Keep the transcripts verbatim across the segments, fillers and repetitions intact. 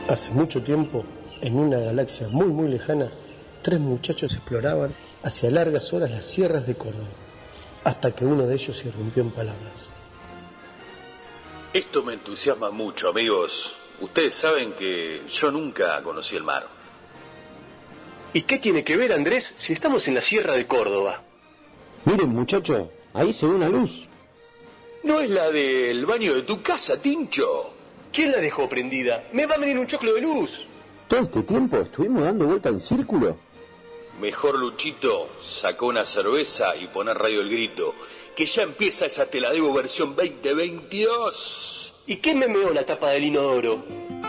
Hace mucho tiempo, en una galaxia muy muy lejana, tres muchachos exploraban hacia largas horas las sierras de Córdoba, hasta que uno de ellos irrumpió en palabras. Esto me entusiasma mucho, amigos. Ustedes saben que yo nunca conocí el mar. ¿Y qué tiene que ver, Andrés, si estamos en la sierra de Córdoba? Miren, muchacho, ahí se ve una luz. ¿No es la del baño de tu casa, Tincho? ¿Quién la dejó prendida? Me va a venir un choclo de luz. ¿Todo este tiempo estuvimos dando vuelta en círculo? Mejor, Luchito, sacó una cerveza y poner Radio El Grito, que ya empieza esa Te la Debo versión veinte veintidós. ¿Y qué me meó la tapa del inodoro?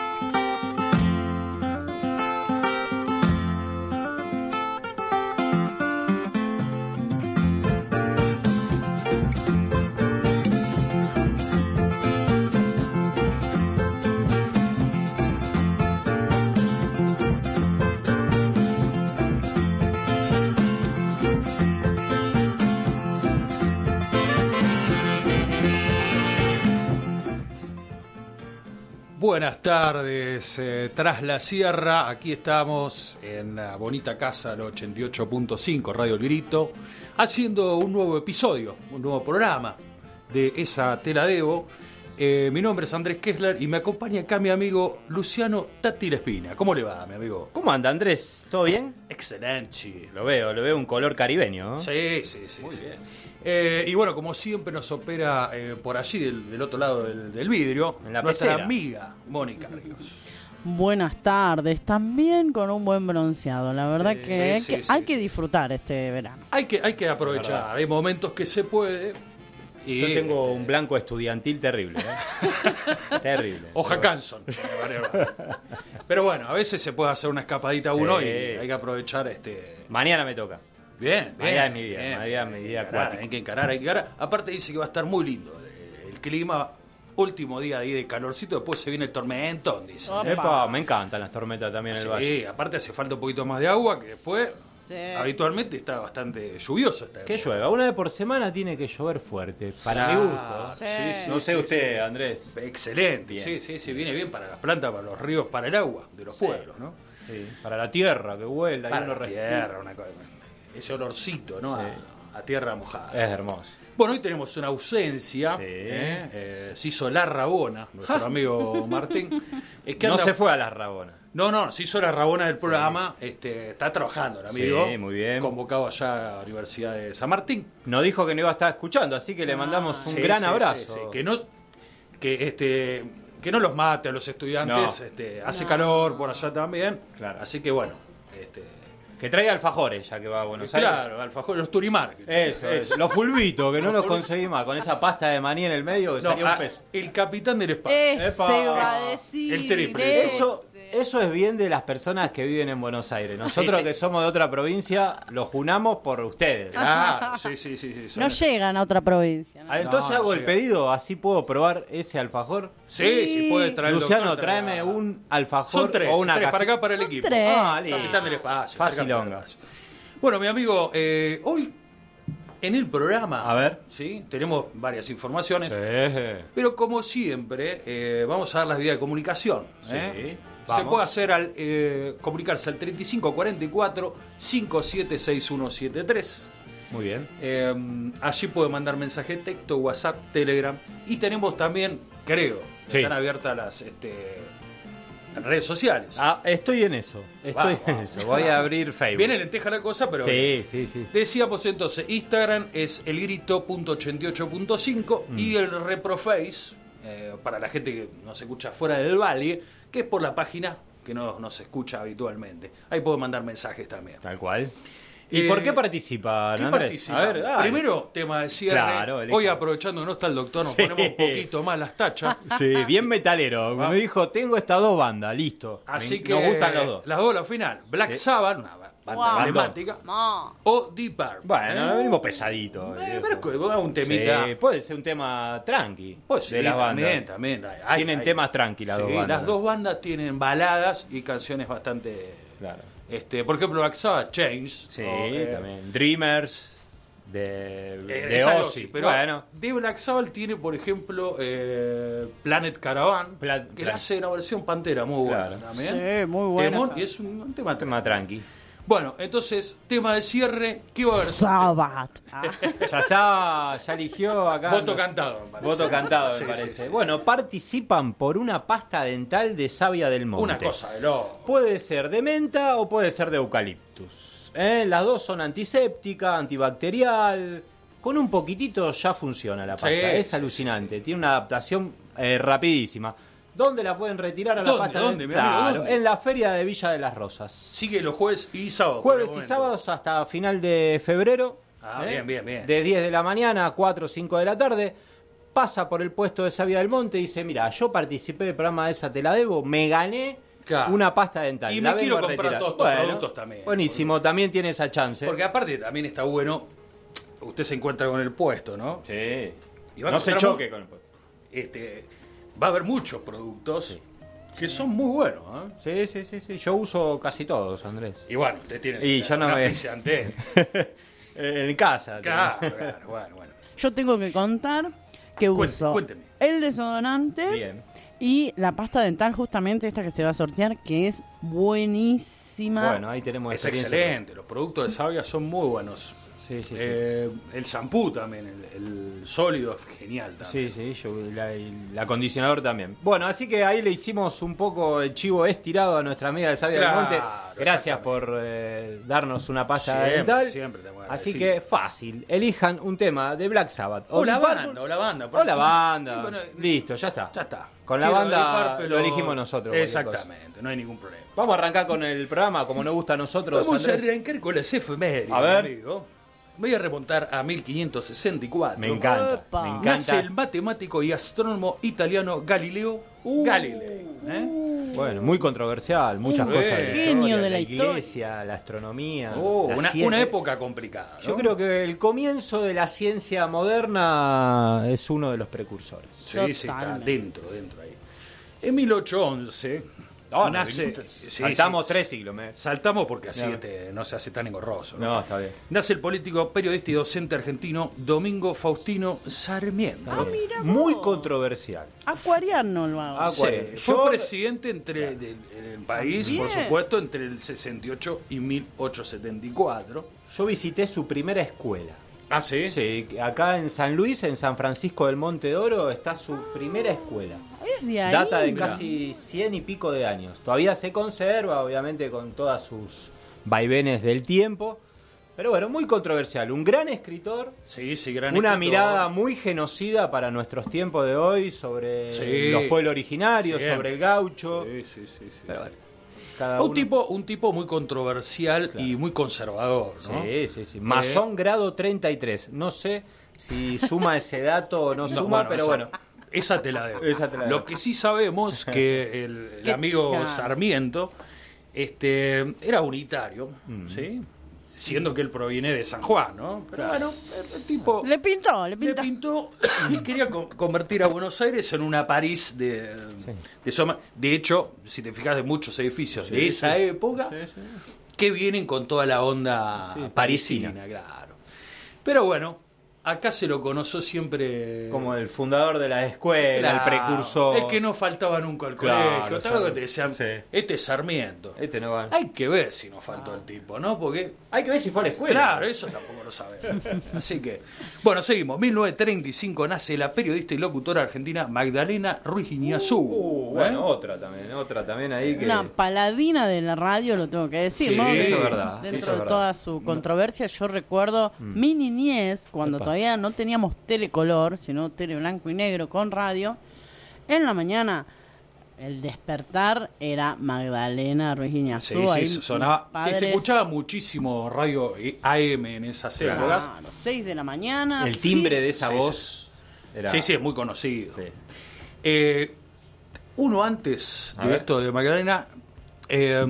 Buenas tardes, eh, tras la sierra, aquí estamos en la bonita casa del ochenta y ocho punto cinco, Radio El Grito, haciendo un nuevo episodio, un nuevo programa de esa Te la Debo. Eh, mi nombre es Andrés Kessler y me acompaña acá mi amigo Luciano Tati La Espina. ¿Cómo le va, mi amigo? ¿Cómo anda, Andrés? ¿Todo bien? Excelente. Lo veo, lo veo un color caribeño, ¿no? Sí, sí, sí. Muy sí. bien. Eh, y bueno, como siempre nos opera eh, por allí, del, del otro lado del, del vidrio, en la nuestra pecera. amiga Mónica Ríos. Buenas tardes, también con un buen bronceado. La verdad Sí, que, sí, hay, que sí, hay sí. que disfrutar este verano. Hay que, hay que aprovechar, hay momentos que se puede. Y Yo tengo un blanco estudiantil terrible, ¿eh? Terrible. Hoja Canson. Pero bueno, a veces se puede hacer una escapadita a uno Sí. y hay que aprovechar este. Mañana me toca. Bien, bien. Mañana es mi día, bien. mañana es mi día Encarar, acuático. Hay que encarar, hay que encarar. Aparte dice que va a estar muy lindo el, el clima. Último día ahí de calorcito, después se viene el tormentón, dice. Epa, me encantan las tormentas también en el Sí, valle. aparte hace falta un poquito más de agua, que después Sí. habitualmente está bastante lluvioso. Esta Que época. llueva, una vez por semana tiene que llover fuerte, para Ah, mi gusto. Sí. sí, sí, No sí, sé sí. usted, Andrés. Excelente, Bien. sí, sí, sí, viene bien para las plantas, para los ríos, para el agua de los Sí. pueblos, ¿no? Sí, para la tierra que vuela y Para uno la respira. tierra, una cosa, ese olorcito, ¿no? Sí. A, a tierra mojada. Es hermoso. Bueno, hoy tenemos una ausencia, Sí. ¿eh? Eh, se hizo la Rabona, nuestro amigo Martín. Es que No anda- se fue a las Rabonas. No, no, se hizo la Rabona del programa, este, está trabajando el amigo. Sí, muy bien. Convocado allá a la Universidad de San Martín. Nos dijo que no iba a estar escuchando, así que le mandamos un Sí, gran sí, abrazo. sí, sí. Que no, que este, que no los mate a los estudiantes. No. Este, hace calor por allá también. Claro. Así que bueno, este, Que traiga alfajores, ya que va a Buenos Aires. claro, alfajor, los Turimar. Eso, eso. Los fulbitos, que no Los los fulbitos. conseguí más. Con esa pasta de maní en el medio que No, salía un ah, peso. el capitán del espacio. Ese Epa. va a Es decir. el triple. Eso, eso es bien de las personas que viven en Buenos Aires. Nosotros Sí, sí. que somos de otra provincia, lo junamos por ustedes. Claro, sí, sí, sí. sí, son- No llegan a otra provincia. ¿no? Ah, Entonces No, no hago el llega. pedido, así puedo probar ese alfajor. Sí, sí, puede traer el Luciano, doctor, tráeme trae- un alfajor Son tres, o una tres caja- para acá, para el Son equipo. tres. Ah, listo. Capitán del espacio. Facilonga. capitán del espacio. Bueno, mi amigo, eh, hoy en el programa, A ver. ¿sí? Tenemos varias informaciones, Sí. pero como siempre, eh, vamos a dar las vías de comunicación. Sí, ¿eh? Se vamos. puede hacer al eh, comunicarse al treinta y cinco cuarenta y cuatro cincuenta y siete sesenta y uno setenta y tres. Muy bien. Eh, allí puede mandar mensaje de texto, WhatsApp, Telegram. Y tenemos también, creo, Sí. están abiertas las este, redes sociales. Ah, estoy en eso. Estoy Vamos, en vamos. eso. Voy a abrir Facebook. Viene lenteja la cosa, pero bien. Sí, sí, sí. Decíamos entonces, Instagram es elgrito punto ochenta y ocho punto cinco Mm. y el reproface, eh, para la gente que nos escucha fuera del valle, que es por la página que no nos escucha habitualmente. Ahí puede mandar mensajes también. Tal cual. ¿Y Eh, por qué participan, ¿Qué Andrés? participan? A ver, dale. Primero, tema de cierre. Claro, Hoy, elijamos. aprovechando que no está el doctor, nos Sí. ponemos un poquito más las tachas. Sí, bien metalero. Vamos. Me dijo, tengo estas dos bandas, listo. Así Me- que Nos gustan los dos. las dos al final. Black Sí. Sabbath, una banda Wow. emblemática, No. o Deep Purple. Bueno, ¿eh? venimos pesaditos. Eh, viejo. pero es que un temita. Sí, puede ser un tema tranqui Pues sí, de las bandas. también, también. Hay- hay- Tienen hay- temas tranqui las sí, dos bandas. las dos bandas tienen baladas y canciones bastante... Claro. Este, por ejemplo, Black Sabbath, Change. Sí, o, eh, también. Dreamers. de, Eh, de es algo Ozzy. así, pero bueno, de Black Sabbath tiene, por ejemplo, eh, Planet Caravan, Pla- que le Plan- hace una versión Pantera muy buena Claro. también. Sí, muy buena Temón, esa. y es un, un tema, tema tranqui. Bueno, entonces, tema de cierre, ¿qué va a haber? Sabbath. Ah. Ya está, ya eligió acá. Voto cantado, me parece. Voto cantado, me Sí, parece. sí, sí, bueno, participan por una pasta dental de savia del monte. Una cosa de loco. Puede ser de menta o puede ser de eucaliptus. ¿eh? Las dos son antiséptica, antibacterial. Con un poquitito ya funciona la pasta. Sí, es sí, alucinante. Tiene una adaptación eh, rapidísima. ¿Dónde la pueden retirar a la ¿Dónde? pasta ¿Dónde, mi dental? amigo? Claro, ¿Dónde? en la feria de Villa de las Rosas. Sigue los jueves y sábados. Jueves por el y momento. sábados hasta final de febrero. Ah, bien, bien, bien. De diez de la mañana a cuatro o cinco de la tarde. Pasa por el puesto de Savia del Monte y dice, mira, yo participé del programa de esa, te la debo, me gané Claro. una pasta dental. Y la me vengo quiero a comprar retirar". todos estos Bueno, productos también. Buenísimo, también tiene esa chance. Porque aparte también está bueno, usted se encuentra con el puesto, ¿no? Sí. Y va a No se encontrar choque mu- con el puesto. Este, va a haber muchos productos que son muy buenos, ¿eh? Sí, sí, sí, sí. Yo uso casi todos, Andrés. Y bueno, usted tiene Y yo no una me- auspiciante. en casa. Claro, claro, bueno, bueno. Yo tengo que contar que Cuente- uso cuénteme. el desodorante Bien. y la pasta dental, justamente esta que se va a sortear, que es buenísima. Bueno, ahí tenemos Es experiencia. excelente, los productos de Savia son muy buenos. Sí, sí, sí. Eh, el shampoo también, el, el sólido es genial también. Sí, sí, yo, la- el acondicionador también. Bueno, así que ahí le hicimos un poco el chivo estirado a nuestra amiga de Savia Claro, del Monte. Gracias exactamente. por eh, darnos una pasta Siempre, dental. siempre te voy a Así decir. que fácil, elijan un tema de Black Sabbath. O la Deep Purple, banda, o la banda. O la banda. Sí, bueno, Listo, ya está. Ya está. Con la Quiero banda Deep Purple lo o- elegimos nosotros. cualquier cosa. Exactamente, no hay ningún problema. Vamos a arrancar con el programa, como nos gusta a nosotros. Vamos a Andrés. arrancar con las efemérides, A ver. amigo. Voy a remontar a mil quinientos sesenta y cuatro. Me encanta, Opa. me Nace encanta. el matemático y astrónomo italiano Galileo Uh. Galilei. ¿eh? Bueno, muy controversial, muchas Uh, cosas. eh. de la Genio historia, de la la historia. iglesia, la astronomía. Oh, la una, ciencia. una época complicada. ¿no? Yo creo que el comienzo de la ciencia moderna es uno de los precursores. Sí, sí, está Totalmente. dentro, dentro ahí. En mil ochocientos once No, no, nace. minutos. sí, Saltamos sí, tres siglos, me. Saltamos porque así No. este, no se hace tan engorroso. ¿no? No, está bien. Nace el político, periodista y docente argentino Domingo Faustino Sarmiento. Ah, mira vos. Muy controversial. Acuariano lo hago. Ah, Sí, Acuario. fue Yo- presidente entre del, el país, Bien. por supuesto, entre el sesenta y ocho y mil ochocientos setenta y cuatro. Yo visité su primera escuela. Ah, sí. Sí, acá en San Luis, en San Francisco del Monte de Oro, está su primera escuela. Es de ahí. Data de Mirá. casi cien y pico de años. Todavía se conserva, obviamente, con todas sus vaivenes del tiempo. Pero bueno, muy controversial. Un gran escritor, Sí, sí, gran una escritor. mirada muy genocida para nuestros tiempos de hoy sobre Sí. los pueblos originarios, Siempre. sobre el gaucho. Sí, sí, sí. sí, Pero sí. bueno, cada Un uno- tipo, un tipo muy controversial y muy conservador, ¿no? Sí, sí, sí. Masón grado treinta y tres. No sé si suma ese dato o no, No, suma, bueno, pero esa- bueno. Esa te la debo. Esa te la debo. Lo que sí sabemos que el, el ¿Qué? amigo Claro. Sarmiento este, era unitario, Mm. ¿sí? Siendo que él proviene de San Juan, ¿no? Pero bueno, el, el tipo Le pintó, le le pintó. pintó y quería co- convertir a Buenos Aires en una París de, de Soma- De hecho, si te fijas de muchos edificios de esa época que vienen con toda la onda Sí, parisina, parisina. claro. Pero bueno, acá se lo conoció siempre Como el fundador de la escuela, Claro, el precursor. el que no faltaba nunca al Claro, colegio. Tal vez que te decían, sí. este es Sarmiento. Este no va. Hay que ver si nos faltó el tipo, ¿no? Porque Hay que ver si fue a la escuela. claro, eso tampoco lo sabemos. Así que, bueno, seguimos. mil novecientos treinta y cinco nace la periodista y locutora argentina Magdalena Ruiz Iñazú. Uh, ¿eh? bueno, otra también, otra también ahí que. Una paladina de la radio, lo tengo que decir, Sí, ¿no? eso es verdad, Dentro eso es de verdad. toda su controversia, yo recuerdo mi niñez, cuando Epa. todavía no teníamos telecolor, sino tele blanco y negro con radio. En la mañana, el despertar era Magdalena Ruiz Iñazú. Sí, sí, ahí sonaba. mis padres- Se escuchaba muchísimo radio A M en esas épocas. Claro, seis de la mañana. El timbre de esa Sí, voz. Era... Sí, sí, es muy conocido. Sí. Eh, uno antes A de ver. esto de Magdalena, eh,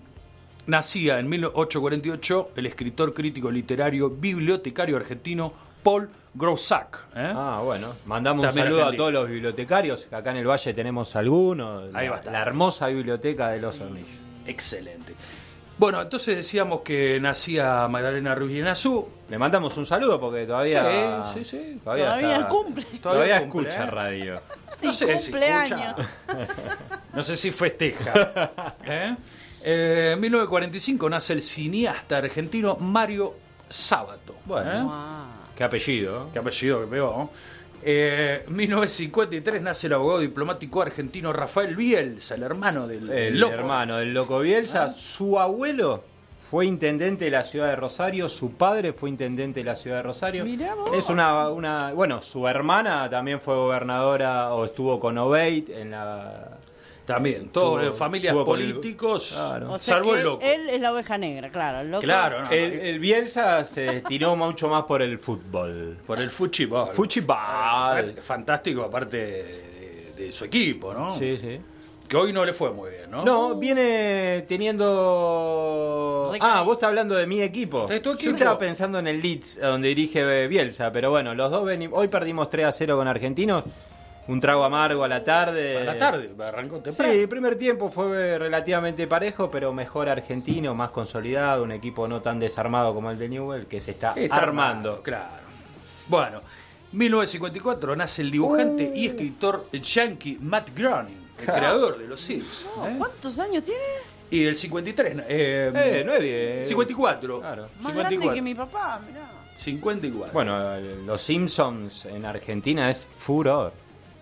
nacía en mil ochocientos cuarenta y ocho el escritor, crítico literario, bibliotecario argentino Paul Groussac. ¿eh? Ah, bueno. Mandamos También un saludo argentino. a todos los bibliotecarios, que acá en el Valle tenemos algunos. Ahí La, va a estar. la hermosa biblioteca de los Hornillos. Excelente. Bueno, entonces decíamos que nacía Magdalena Ruiz Guiñazú. Le mandamos un saludo porque todavía. Sí, sí, sí. Todavía, Todavía está- cumple. Todavía, Todavía cumple, escucha ¿eh? radio. No sé si cumpleaños. escucha. No sé si festeja. ¿Eh? Eh, en mil novecientos cuarenta y cinco nace el cineasta argentino Mario Sábato. Bueno. ¿eh? Wow. Qué apellido. Qué apellido que pegó. ¿no? Eh, en mil novecientos cincuenta y tres nace el abogado diplomático argentino Rafael Bielsa, el hermano del El loco. hermano del Loco Bielsa. ¿Ah? Su abuelo fue intendente de la ciudad de Rosario. Su padre fue intendente de la ciudad de Rosario. Mirá vos. Es una, una. Bueno, su hermana también fue gobernadora o estuvo con Obeid en la. También, todas Tuvo- familias tuvo con el- políticos, Claro. O sea salvo que el loco. él es la oveja negra, claro. El loco. Claro, no, El, el Bielsa se tiró mucho más por el fútbol. por el fuchibol. Fuchibol. Fantástico, aparte de, de su equipo, ¿no? Sí, sí. Que hoy no le fue muy bien, ¿no? No, viene teniendo... Recaído. Ah, vos estás hablando de mi equipo. ¿De tu Yo equipo? estaba pensando en el Leeds, donde dirige Bielsa, pero bueno, los dos venimos... Hoy perdimos tres a cero con Argentinos, un trago amargo a la tarde. A la tarde, arrancó temprano. Sí, el primer tiempo fue relativamente parejo, pero mejor argentino, más consolidado, un equipo no tan desarmado como el de Newell, que se está, Está armando. Claro. Bueno, mil novecientos cincuenta y cuatro nace el dibujante y escritor yankee Matt Groening, el Ja. creador de Los Simpsons. No, ¿eh? ¿Cuántos años tiene? Y el cincuenta y tres. Eh, Eh, no es bien. cincuenta y cuatro. Claro. Más cincuenta y grande cuatro. que mi papá, mirá. cincuenta y cuatro. Bueno, los Simpsons en Argentina es furor.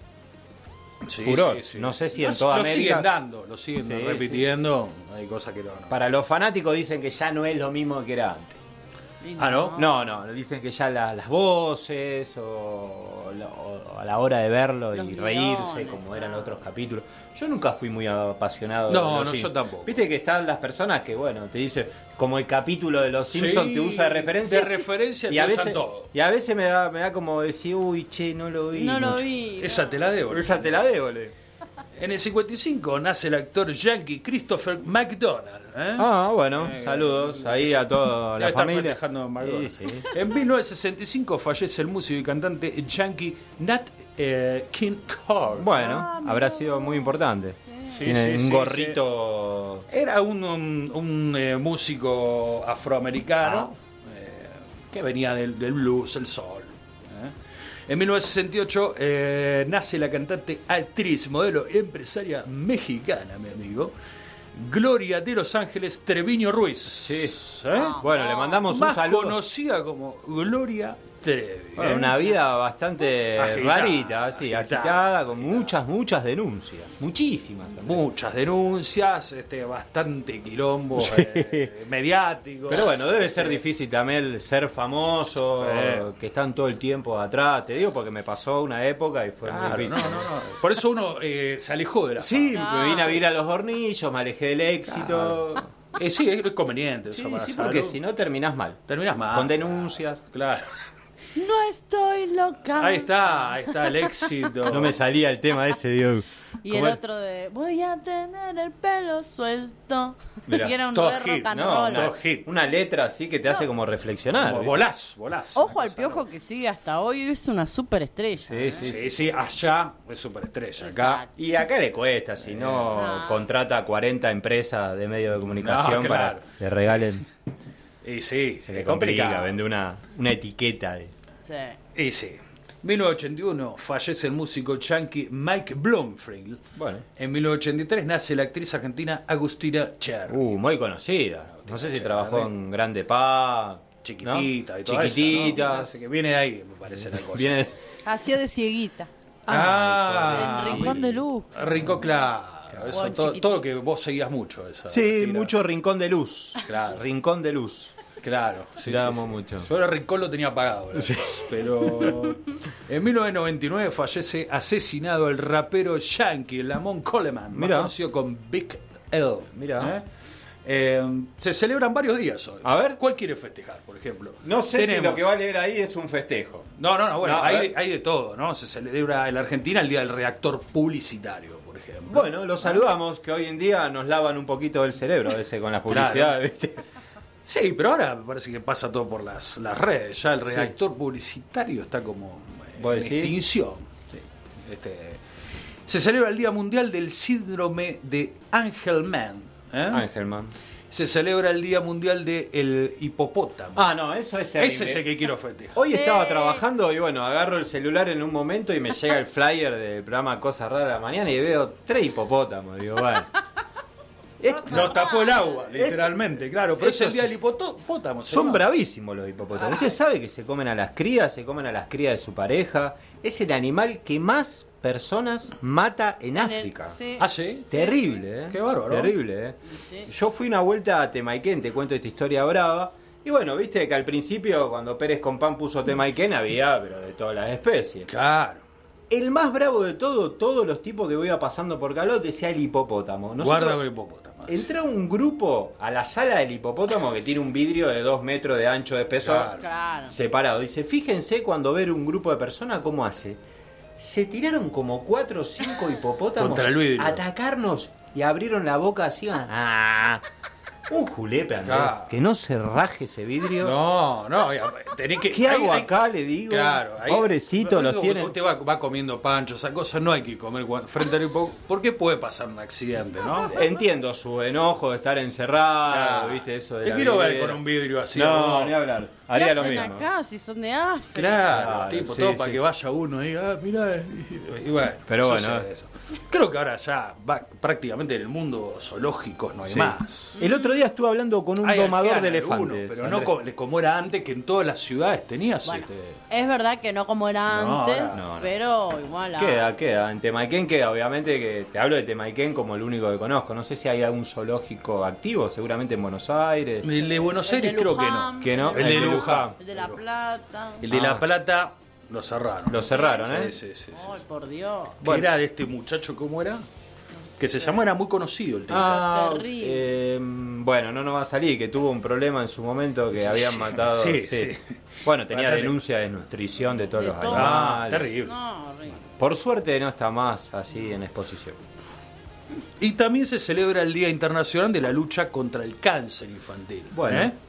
Sí, furor. sí, sí. No sé si en Lo- toda lo América- siguen dando, lo siguen Sí, repitiendo. Hay cosas que no. no. Para los fanáticos dicen que ya no es lo mismo que era antes. Y Ah, ¿no? No, no, dicen que ya la- las voces o, la- o a la hora de verlo Los y guiones, reírse como eran claro. otros capítulos. Yo nunca fui muy apasionado No, de los no, yo Simpsons. tampoco. Viste que están las personas que, bueno, te dicen, como el capítulo de los Simpsons Sí, te usa de referencia. de referencia y te a usan veces, todo. Y a veces me da, me da como decir, uy, che, no lo vi. No lo mucho". vi. Esa no. te la debo. Esa te la debo, le. En el cincuenta y cinco nace el actor yankee Christopher McDonald. ¿eh? Ah, bueno, Eh, saludos ahí a toda Debe la estar familia. festejando McDonald. Sí, sí. En mil novecientos sesenta y cinco fallece el músico y cantante yankee Nat eh, King Cole. Bueno, Ah, habrá mirá sido vos. muy importante. Sí, Tiene sí, un sí, gorrito. Era un, un- un, eh, músico afroamericano Ah. eh, que venía del, del blues, el soul. ¿eh? En mil novecientos sesenta y ocho eh, nace la cantante, actriz, modelo, empresaria mexicana, mi amigo, Gloria de Los Ángeles Treviño Ruiz. Sí. ¿Eh? Bueno, le mandamos un Más saludo. conocida como Gloria Trevi. Bueno, ¿eh? una vida bastante Agitada, rarita, sí, agitada, agitada, con muchas, muchas denuncias. Muchísimas. también. Muchas denuncias, este, bastante quilombo eh, mediático. Pero bueno, debe ser difícil también ser famoso, Eh. que están todo el tiempo atrás. Te digo porque me pasó una época y fue Claro, muy difícil. no, no, no. Por eso uno eh, se alejó de la Sí, Claro. me vine a vivir a los hornillos, me alejé del éxito. fama. Eh, sí, es conveniente eso Sí, para sí, la porque salud. si no terminás mal. Terminás mal. Con denuncias. Claro. No estoy loca. Ahí está, ahí está el éxito. No me salía el tema ese, Diego. Y el otro de voy a tener el pelo suelto. Mirá, que era un todo re hit, rock and No, roll. una, Todo hit. una letra así que te hace como reflexionar. Como ¿viste? volás, volás. Ojo al Piojo que sigue hasta hoy, es una superestrella. Sí, sí, Sí, sí, allá es superestrella. Acá. Exacto. Y acá le cuesta, si no No. contrata cuarenta empresas de medios de comunicación No, para claro. que le regalen. Y sí, Se le es complica, complicado. vende una, una etiqueta. De... Sí. Y sí. mil novecientos ochenta y uno fallece el músico yankee Mike Bloomfield. Bueno. En mil novecientos ochenta y tres nace la actriz argentina Agustina Cherry. Uh, muy conocida. No sé si Cherry. trabajó en Grande Pa. Chiquitita ¿no? y todo Chiquititas. eso, ¿no? Que viene de ahí, me parece la cosa. Viene... Hacía de cieguita. Ah, El Rincón de Luz. Rincón, claro. Eso, Buen todo, chiquitito. todo que vos seguías mucho. Esa Sí, tira. mucho rincón de luz. Claro. Rincón de luz. Claro, sí, Tirábamos sí, sí. mucho. Yo el Rincón lo tenía apagado, ¿verdad? Pero en mil novecientos noventa y nueve fallece asesinado el rapero yankee Lamont Coleman, más Mirá. conocido con Big L. Mirá. ¿Eh? Eh, se celebran varios días hoy. A ver. ¿Cuál quiere festejar, por ejemplo? No sé si Tenemos- lo que va a leer ahí es un festejo. No, no, no, bueno, No, a hay, ver. hay de todo, ¿no? Se celebra en la Argentina el Día del Redactor Publicitario, por ejemplo. Bueno, los saludamos, que hoy en día nos lavan un poquito el cerebro a veces con las Claro. publicidades, ¿viste? Sí, pero ahora me parece que pasa todo por las, las redes. Ya el redactor publicitario está como eh, ¿Vos en decís? extinción. Sí. Este, se celebra el Día Mundial del Síndrome de Angelman. ¿eh? Angelman. se celebra el Día Mundial del Hipopótamo. Ah, no, eso es terrible. Ese es el que quiero festejar. Hoy estaba trabajando y bueno, agarro el celular en un momento y me llega el flyer del programa Cosas Raras de la Mañana y veo tres hipopótamos. Digo, bueno. Esto- Lo tapó el agua, literalmente, claro. Pero es Esto el Día es- del Hipopótamo. Son señor. bravísimos los hipopótamos. Usted sabe que se comen a las crías, se comen a las crías de su pareja. Es el animal que más personas mata en En el- África. sí. Ah, sí. Terrible, ¿eh? Qué bárbaro. Terrible, ¿eh? Sí. Yo fui una vuelta a Temaiken, te cuento esta historia brava. Y bueno, viste que al principio, cuando Pérez Compán puso Temaiken, había pero de todas las especies. Claro. El más bravo de todo, todos los tipos que voy a pasando por Calot, decía el hipopótamo. Nosotros- Guarda con el hipopótamo. Entra un grupo a la sala del hipopótamo que tiene un vidrio de dos metros de ancho de espesor Claro. Claro. separado. Dice, fíjense cuando ver un grupo de personas cómo hace. Se tiraron como cuatro o cinco hipopótamos Contra el vidrio. a atacarnos y abrieron la boca así. ¡Ah! Un julepe, Andrés. Claro. Que no se raje ese vidrio. No, no, ya, tenés que... ¿Qué ahí- hago ahí- acá? Le digo. Claro, ahí- Pobrecito, lo los único que tienen. Usted va, va comiendo pancho, esa cosa, no hay que comer cuando- frente al hipo, porque puede pasar un accidente, ¿no? Entiendo su enojo de estar encerrado, Claro. ¿viste? Eso de Te la quiero ver vidriera. con un vidrio así. No, ¿no? ni hablar. ¿Qué Haría lo hacen mismo. acá si son de África? Claro, Claro, tipo, sí, todo sí, para que sí. vaya uno y diga, ah, mirá, y, y bueno, Pero sucede bueno. eso. Creo que ahora ya va, prácticamente en el mundo zoológicos no hay Sí. más. El otro día estuve hablando con un Hay- domador quedan de algunos, elefantes. pero no Andrés. como, como era antes, que en todas las ciudades tenías Bueno, este, es verdad que no como era No, antes, ahora no, no. pero igual. ah, Queda, queda. En Temaiken queda, obviamente que te hablo de Temaiken como el único que conozco. No sé si hay algún zoológico activo, seguramente en Buenos Aires. el de Buenos El Aires de creo que no. Luján, Que no, El de Luján. El de La Plata. El de Ah. La Plata lo cerraron. Lo cerraron, ¿eh? Sí, sí, sí. sí. Ay, por Dios. ¿Qué era de este muchacho? ¿Cómo era? Que se llamó, era muy conocido el tipo. Ah, Terrible. eh, bueno, no nos va a salir, que tuvo un problema en su momento que Sí, habían sí, matado. sí, sí. Bueno, tenía Bastante. denuncia de nutrición de todos De los todo. Ah, animales. terrible. No, horrible. Por suerte no está más así en exposición. Y también se celebra el Día Internacional de la Lucha contra el Cáncer Infantil. Bueno, ¿eh?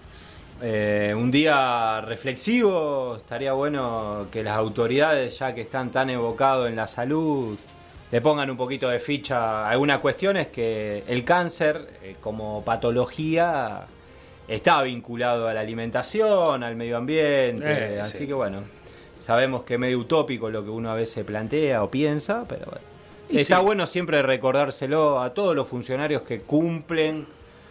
eh, un día reflexivo, estaría bueno que las autoridades, ya que están tan evocados en la salud, le pongan un poquito de ficha a algunas cuestiones que el cáncer eh, como patología está vinculado a la alimentación, al medio ambiente, Eh, así sí. que bueno, sabemos que es medio utópico lo que uno a veces plantea o piensa, pero bueno. Y Está sí. bueno siempre recordárselo a todos los funcionarios que cumplen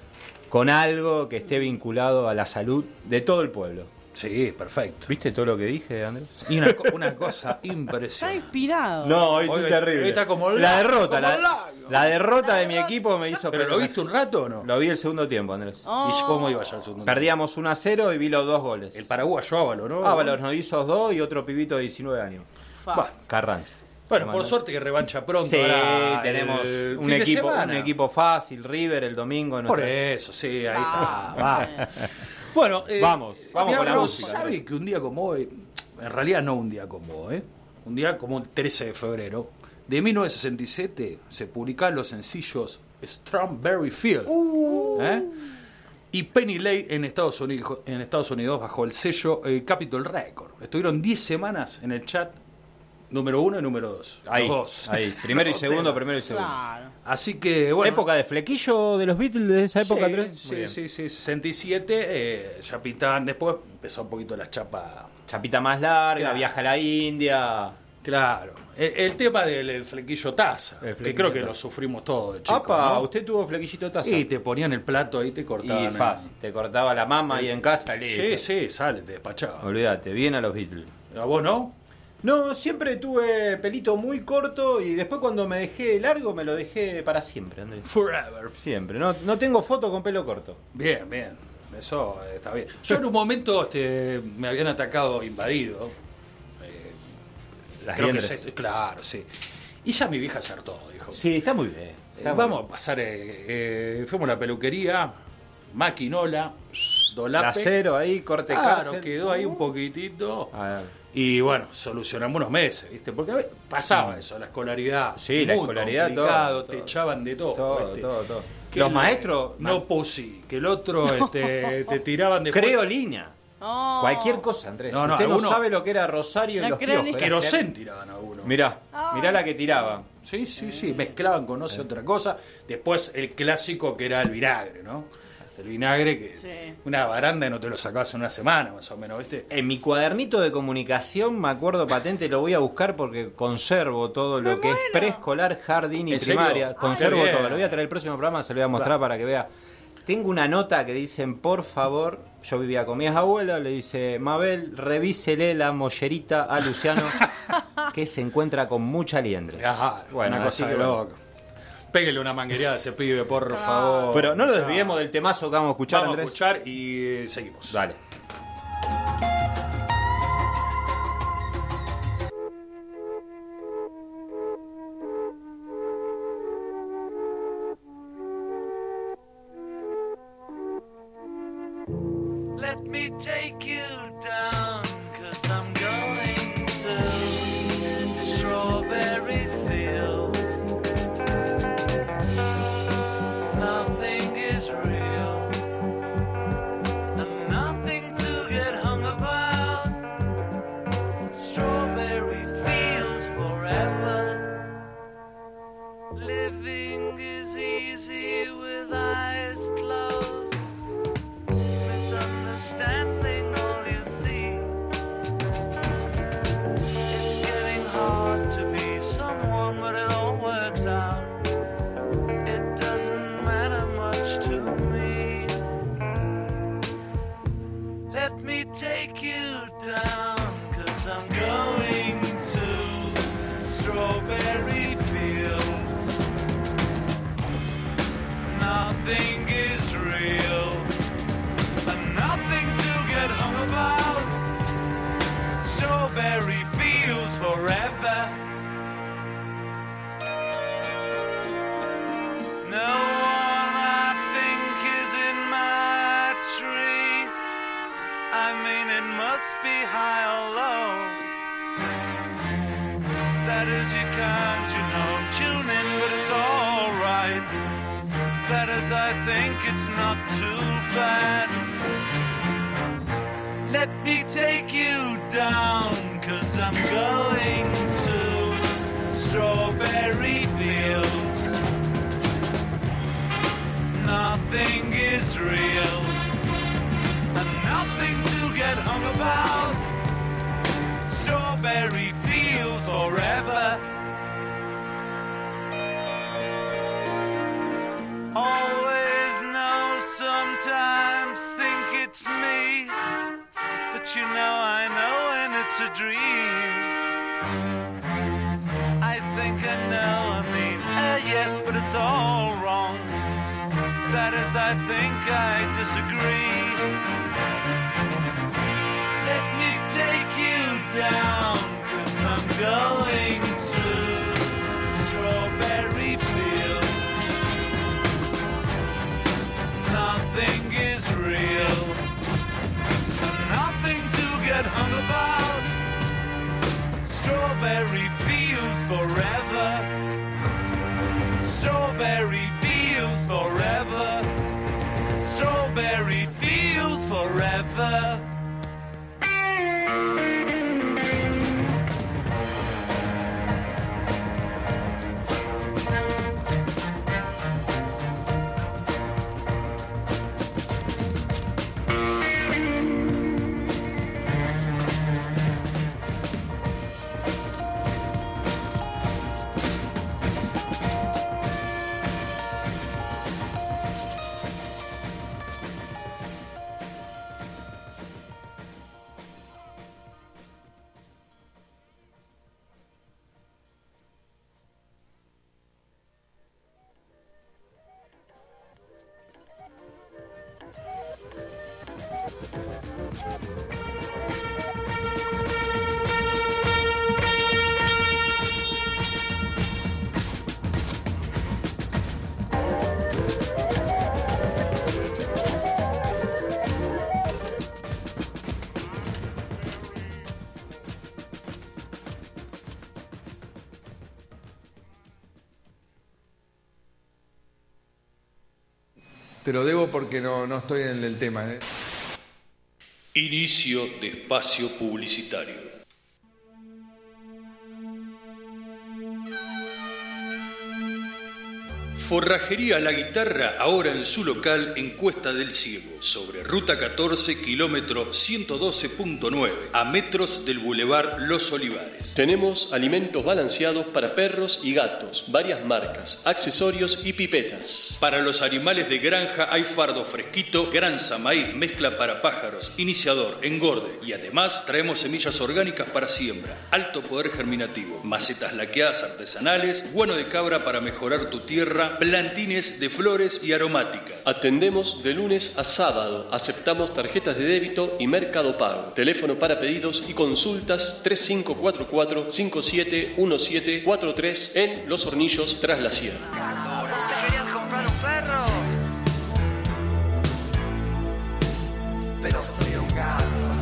con algo que esté vinculado a la salud de todo el pueblo. Sí, perfecto. ¿Viste todo lo que dije, Andrés? Y una, co- una cosa Está impresionante. inspirado. No, hoy Hoy- estoy terrible. hoy está como la la- derrota, como la, la- la derrota de mi equipo me hizo ¿Pero lo perder. viste un rato o no? Lo vi el segundo tiempo, Andrés. Oh. ¿Y cómo iba ya el segundo? Perdíamos uno a cero y vi los dos goles. El paraguayo Ávalo, ¿no? Ábalos nos hizo dos y otro pibito de diecinueve años. Fa. Bueno, Carranza. bueno, ¿Cómo por andás? suerte que revancha pronto. Sí, ahora tenemos el un fin de equipo, un semana. equipo fácil, River el domingo. Por nuestra- eso, sí, ahí Ah, está. Va. bueno. Bueno, eh, Vamos, vamos con la Diablo, música, ¿sabe Andrés. que un día como hoy, en realidad no un día como hoy, ¿eh? Un día como el trece de febrero de mil novecientos sesenta y siete se publicaron los sencillos Strawberry Field ¿eh? y Penny Lane en Estados Unidos, en Estados Unidos bajo el sello eh, Capitol Record. Estuvieron diez semanas en el chat número uno y número dos. Ahí, Los dos. ahí. Primero y Los segundo, temas. primero y segundo. Claro. Así que, bueno. ¿Época de flequillo de los Beatles de esa época, sí, Andrés? Muy sí, bien. sí, sí, sesenta y siete, eh, ya pintaban, después empezó un poquito la chapa. Chapita más larga, Claro. viaja a la India. Claro, el, el tema del el flequillo taza, El que flequillo creo que taza. lo sufrimos todos de chicos, Apa, ¿no? usted tuvo flequillito taza. Y te ponían el plato ahí, te cortaban. Y el- fácil, te cortaba la mama ahí en casa. listo. Sí, sí, sale, te despachaba. Olvídate, bien a los Beatles. ¿A vos no? No, siempre tuve pelito muy corto y después cuando me dejé largo me lo dejé para siempre, Andrés. Forever. Siempre. No, no tengo foto con pelo corto. Bien, bien. Eso eh, está bien. Yo en un momento este, me habían atacado, invadido. Eh, Las creo que liendres. se- claro, sí. Y ya mi vieja acertó, dijo. Sí, está muy bien. está Eh, muy vamos a pasar, eh, eh, fuimos a la peluquería, maquinola, bien. dolape. Trasero ahí, corte Claro, cárcel. quedó ahí un poquitito. Ah, Y bueno, solucionamos unos meses, ¿viste? Porque a ver, pasaba eso, la escolaridad. Sí, la muy escolaridad, complicado, todo, te todo. echaban de todo. todo, ¿viste? todo, todo. Que Los el- maestros, No pusí, que el otro este, te tiraban de creolina. Oh. Cualquier cosa, Andrés. No, no, Usted no alguno- sabe lo que era Rosario y La los creolina. piojos. Querosén tiraban a uno. Mirá, Ay, mirá la que sí. tiraba. Sí, sí, sí, mezclaban con no sé otra cosa. Después el clásico que era el vinagre, ¿no? El vinagre, que Sí. una baranda no te lo sacabas en una semana, más o menos, ¿viste? En mi cuadernito de comunicación, me acuerdo patente, lo voy a buscar porque conservo todo lo Me que muero. es preescolar, jardín y ¿En serio? primaria. Ah, Conservo qué bien. todo. Lo voy a traer el próximo programa, se lo voy a mostrar para que vea. Tengo una nota que dicen, por favor, yo vivía con mis abuelas, le dice, Mabel, revísele la mollerita a Luciano, que se encuentra con mucha liendre. Ajá, Bueno, una así cosa que de bueno. loco. Péguele una manguereada a ese pibe, por Claro. favor. Pero no lo desviemos del temazo que vamos a escuchar, Vamos a Andrés. escuchar y eh, seguimos. Dale. Let me take you down, 'cause I'm going to Strawberry Fields. Nothing is real, and nothing to get hung about. Strawberry Fields forever. Living is easy with eyes closed. Misunderstanding all you see. It's getting hard to be someone, but it all works out. It doesn't matter much to me. Let me take you down, 'cause I'm going to Strawberry Fields. Nothing is real, and nothing to get hung about. Strawberry Fields forever. No one I think is in my tree. I mean, it must be high or low. That is, you can't, you know, tune in, but it's alright. That is, I think it's not too bad. Let me take you down, 'cause I'm going to Strawberry Fields. Nothing is real, and nothing to get hung about. Strawberry Fields forever. Always know, sometimes think it's me, but you know I know when it's a dream. I think I know, I mean, uh, yes, but it's all wrong. That is, I think I disagree. Let me take you down, 'cause I'm going to Strawberry Fields. Nothing is real, and nothing to get hung about. Strawberry Fields forever. Strawberry Fields forever. Strawberry Fields forever. Te lo debo porque no, no estoy en el tema. ¿eh? Inicio de espacio publicitario. Forrajería La Guitarra, ahora en su local en Cuesta del Ciego, sobre Ruta catorce, kilómetro ciento doce punto nueve, a metros del Boulevard Los Olivares. Tenemos alimentos balanceados para perros y gatos, varias marcas, accesorios y pipetas. Para los animales de granja hay fardo fresquito, granza, maíz, mezcla para pájaros, iniciador, engorde, y además traemos semillas orgánicas para siembra, alto poder germinativo, macetas laqueadas artesanales, guano de cabra para mejorar tu tierra, plantines de flores y aromática. Atendemos de lunes a sábado. Aceptamos tarjetas de débito y Mercado Pago. Teléfono para pedidos y consultas tres cinco cuatro cuatro, cinco siete uno siete cuatro tres en Los Hornillos, Tras la Sierra. ¿Vos te querías comprar un perro? Pero soy un gato.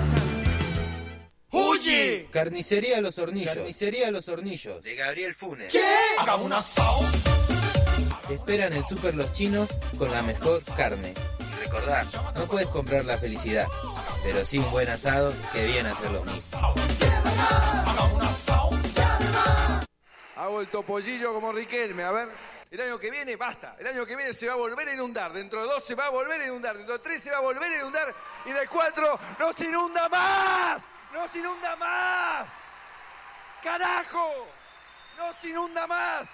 ¡Huye! Carnicería Los Hornillos. Carnicería Los Hornillos. De Gabriel Funes. ¿Qué? Hagamos un asado. Te esperan en Super Los Chinos con la mejor carne. Y recordar, no puedes comprar la felicidad, pero sí un buen asado que viene a ser lo mismo. Hago el topollillo como Riquelme, a ver. El año que viene, basta. El año que viene se va a volver a inundar. Dentro de dos se va a volver a inundar. Dentro de tres se va a volver a inundar. Y de cuatro no se inunda más. No se inunda más. ¡Carajo! No se inunda más.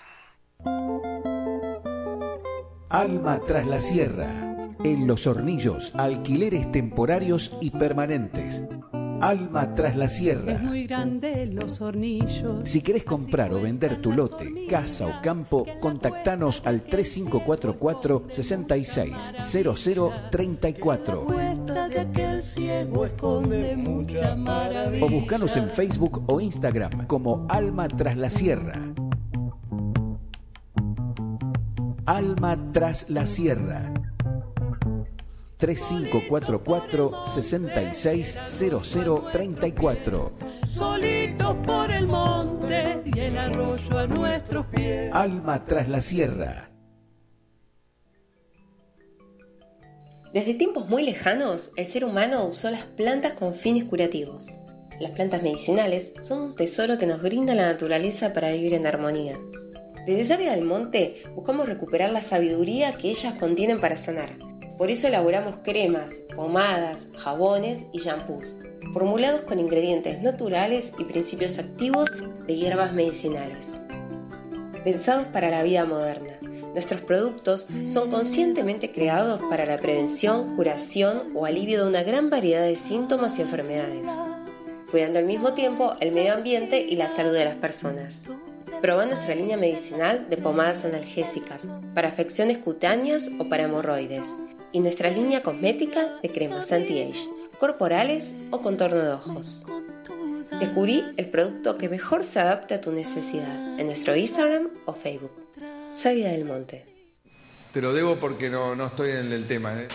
Alma Tras la Sierra. En Los Hornillos, alquileres temporarios y permanentes. Alma Tras la Sierra. Es muy grande Los Hornillos. Si querés comprar o vender tu lote, casa o campo, contactanos al tres cinco cuatro cuatro, seis seis cero cero tres cuatro. O buscanos en Facebook o Instagram como Alma Tras la Sierra. Alma Tras la Sierra. tres cinco cuatro cuatro, seis seis cero cero tres cuatro. Solitos por el monte y el arroyo a nuestros pies. Alma Tras la Sierra. Desde tiempos muy lejanos, el ser humano usó las plantas con fines curativos. Las plantas medicinales son un tesoro que nos brinda la naturaleza para vivir en armonía. Desde Sabia del Monte buscamos recuperar la sabiduría que ellas contienen para sanar. Por eso elaboramos cremas, pomadas, jabones y shampoos, formulados con ingredientes naturales y principios activos de hierbas medicinales. Pensados para la vida moderna, nuestros productos son conscientemente creados para la prevención, curación o alivio de una gran variedad de síntomas y enfermedades, cuidando al mismo tiempo el medio ambiente y la salud de las personas. Proba nuestra línea medicinal de pomadas analgésicas para afecciones cutáneas o para hemorroides y nuestra línea cosmética de cremas anti-age, corporales o contorno de ojos. Descubrí el producto que mejor se adapte a tu necesidad en nuestro Instagram o Facebook. Sabia del Monte. Te lo debo porque no, no estoy en el tema, ¿eh?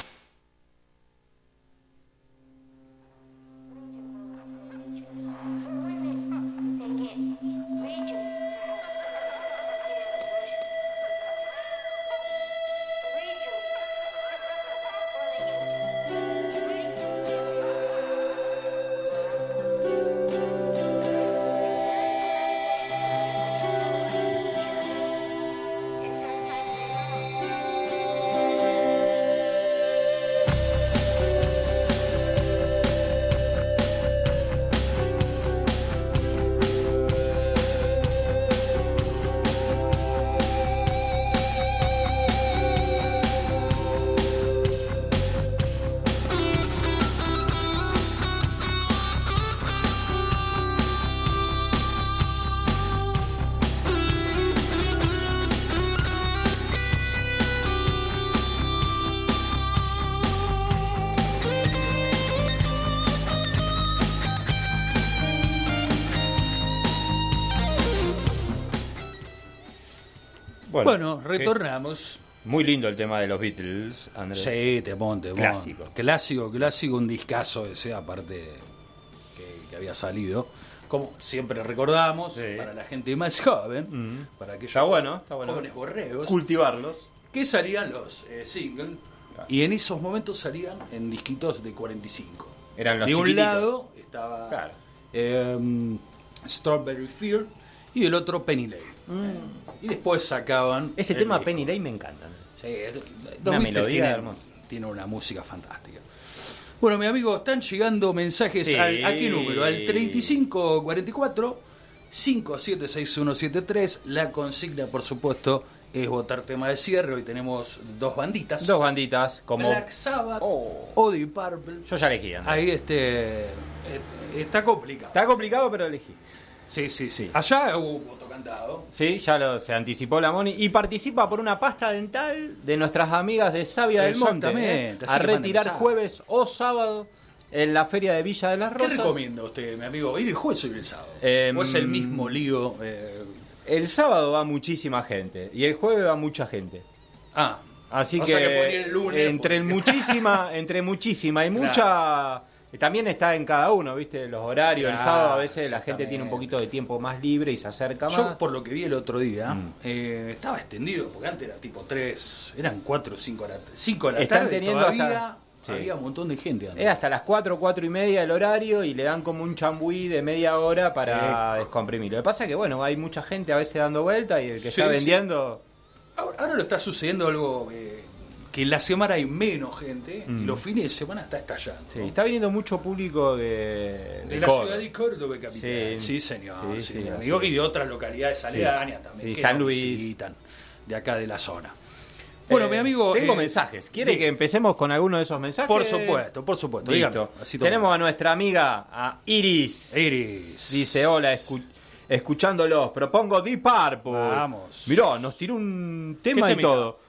Bueno, bueno retornamos. Muy lindo el tema de los Beatles, Andrés. Sí, temón, temón. Clásico. Clásico, clásico, un discazo ese, aparte que, que había salido. Como siempre recordamos, sí. Para la gente más joven, mm. para aquellos está bueno, está bueno. jóvenes borregos, cultivarlos. Que salían los eh, singles, claro. Y en esos momentos salían en disquitos de cuarenta y cinco. Eran los de chiquititos. un lado estaba claro. eh, Strawberry Field y del otro Penny Lane. Y después sacaban... Ese el tema disco. Penny Lane me encanta. Sí, Una los Beatles melodía tienen, hermosa. tienen una música fantástica. Bueno, mi amigo, están llegando mensajes Sí. al, ¿a qué número? Al treinta y cinco cuarenta y cuatro cincuenta y siete sesenta y uno setenta y tres. La consigna, por supuesto, es votar tema de cierre. Hoy tenemos dos banditas. Dos banditas, como... Black Sabbath o Deep Purple. Yo ya elegí. Andrés. Ahí este eh, está complicado. Está complicado, pero elegí. Sí, sí, sí. Allá hubo un voto cantado. Sí, ya lo, se anticipó la Moni. Y participa por una pasta dental de nuestras amigas de Savia del Monte. Exactamente. ¿eh? Así A que manden retirar mensaje. jueves o sábado en la Feria de Villa de las ¿Qué Rosas. recomienda usted, mi amigo? ¿Ir el jueves o ir el sábado? Eh, ¿O es el mismo lío? Eh... El sábado va muchísima gente y el jueves va mucha gente. Ah, así o que, sea que pueden ir el lunes, entre porque- muchísima, entre muchísima y Claro. mucha. También está en cada uno, ¿viste? Los horarios. Claro, el sábado a veces la gente exactamente. tiene un poquito de tiempo más libre y se acerca más. Yo, por lo que vi el otro día, Mm. eh, estaba extendido, porque antes era tipo tres, eran cuatro o cinco de la, cinco de la Están tarde, teniendo todavía hasta- sí. había un montón de gente. Es hasta las cuatro, cuatro y media el horario y le dan como un chambuí de media hora para Eh, descomprimir. Lo que pasa es que, bueno, hay mucha gente a veces dando vuelta y el que Sí, está sí. vendiendo... Ahora, ahora lo está sucediendo algo eh, que en la semana hay menos gente Mm. y los fines de semana está estallando. Sí, está viniendo mucho público de... De la Córdoba. ciudad de Córdoba, capital. Sí, Sí. señor. Sí, sí, sí, mi así amigo. es. Y de otras localidades Sí. aledañas también. Sí, que San nos Luis. visitan de acá de la zona. Bueno, Eh, mi amigo. Tengo eh, mensajes. ¿Quiere di- que empecemos con alguno de esos mensajes? Por supuesto, por supuesto. Listo. Dígame, así Tenemos tomamos. a nuestra amiga, a Iris. Iris. Dice, hola, escu- escuchándolos. Propongo Deep Purple. Vamos. Mirá, nos tiró un tema ¿Qué y temita? todo.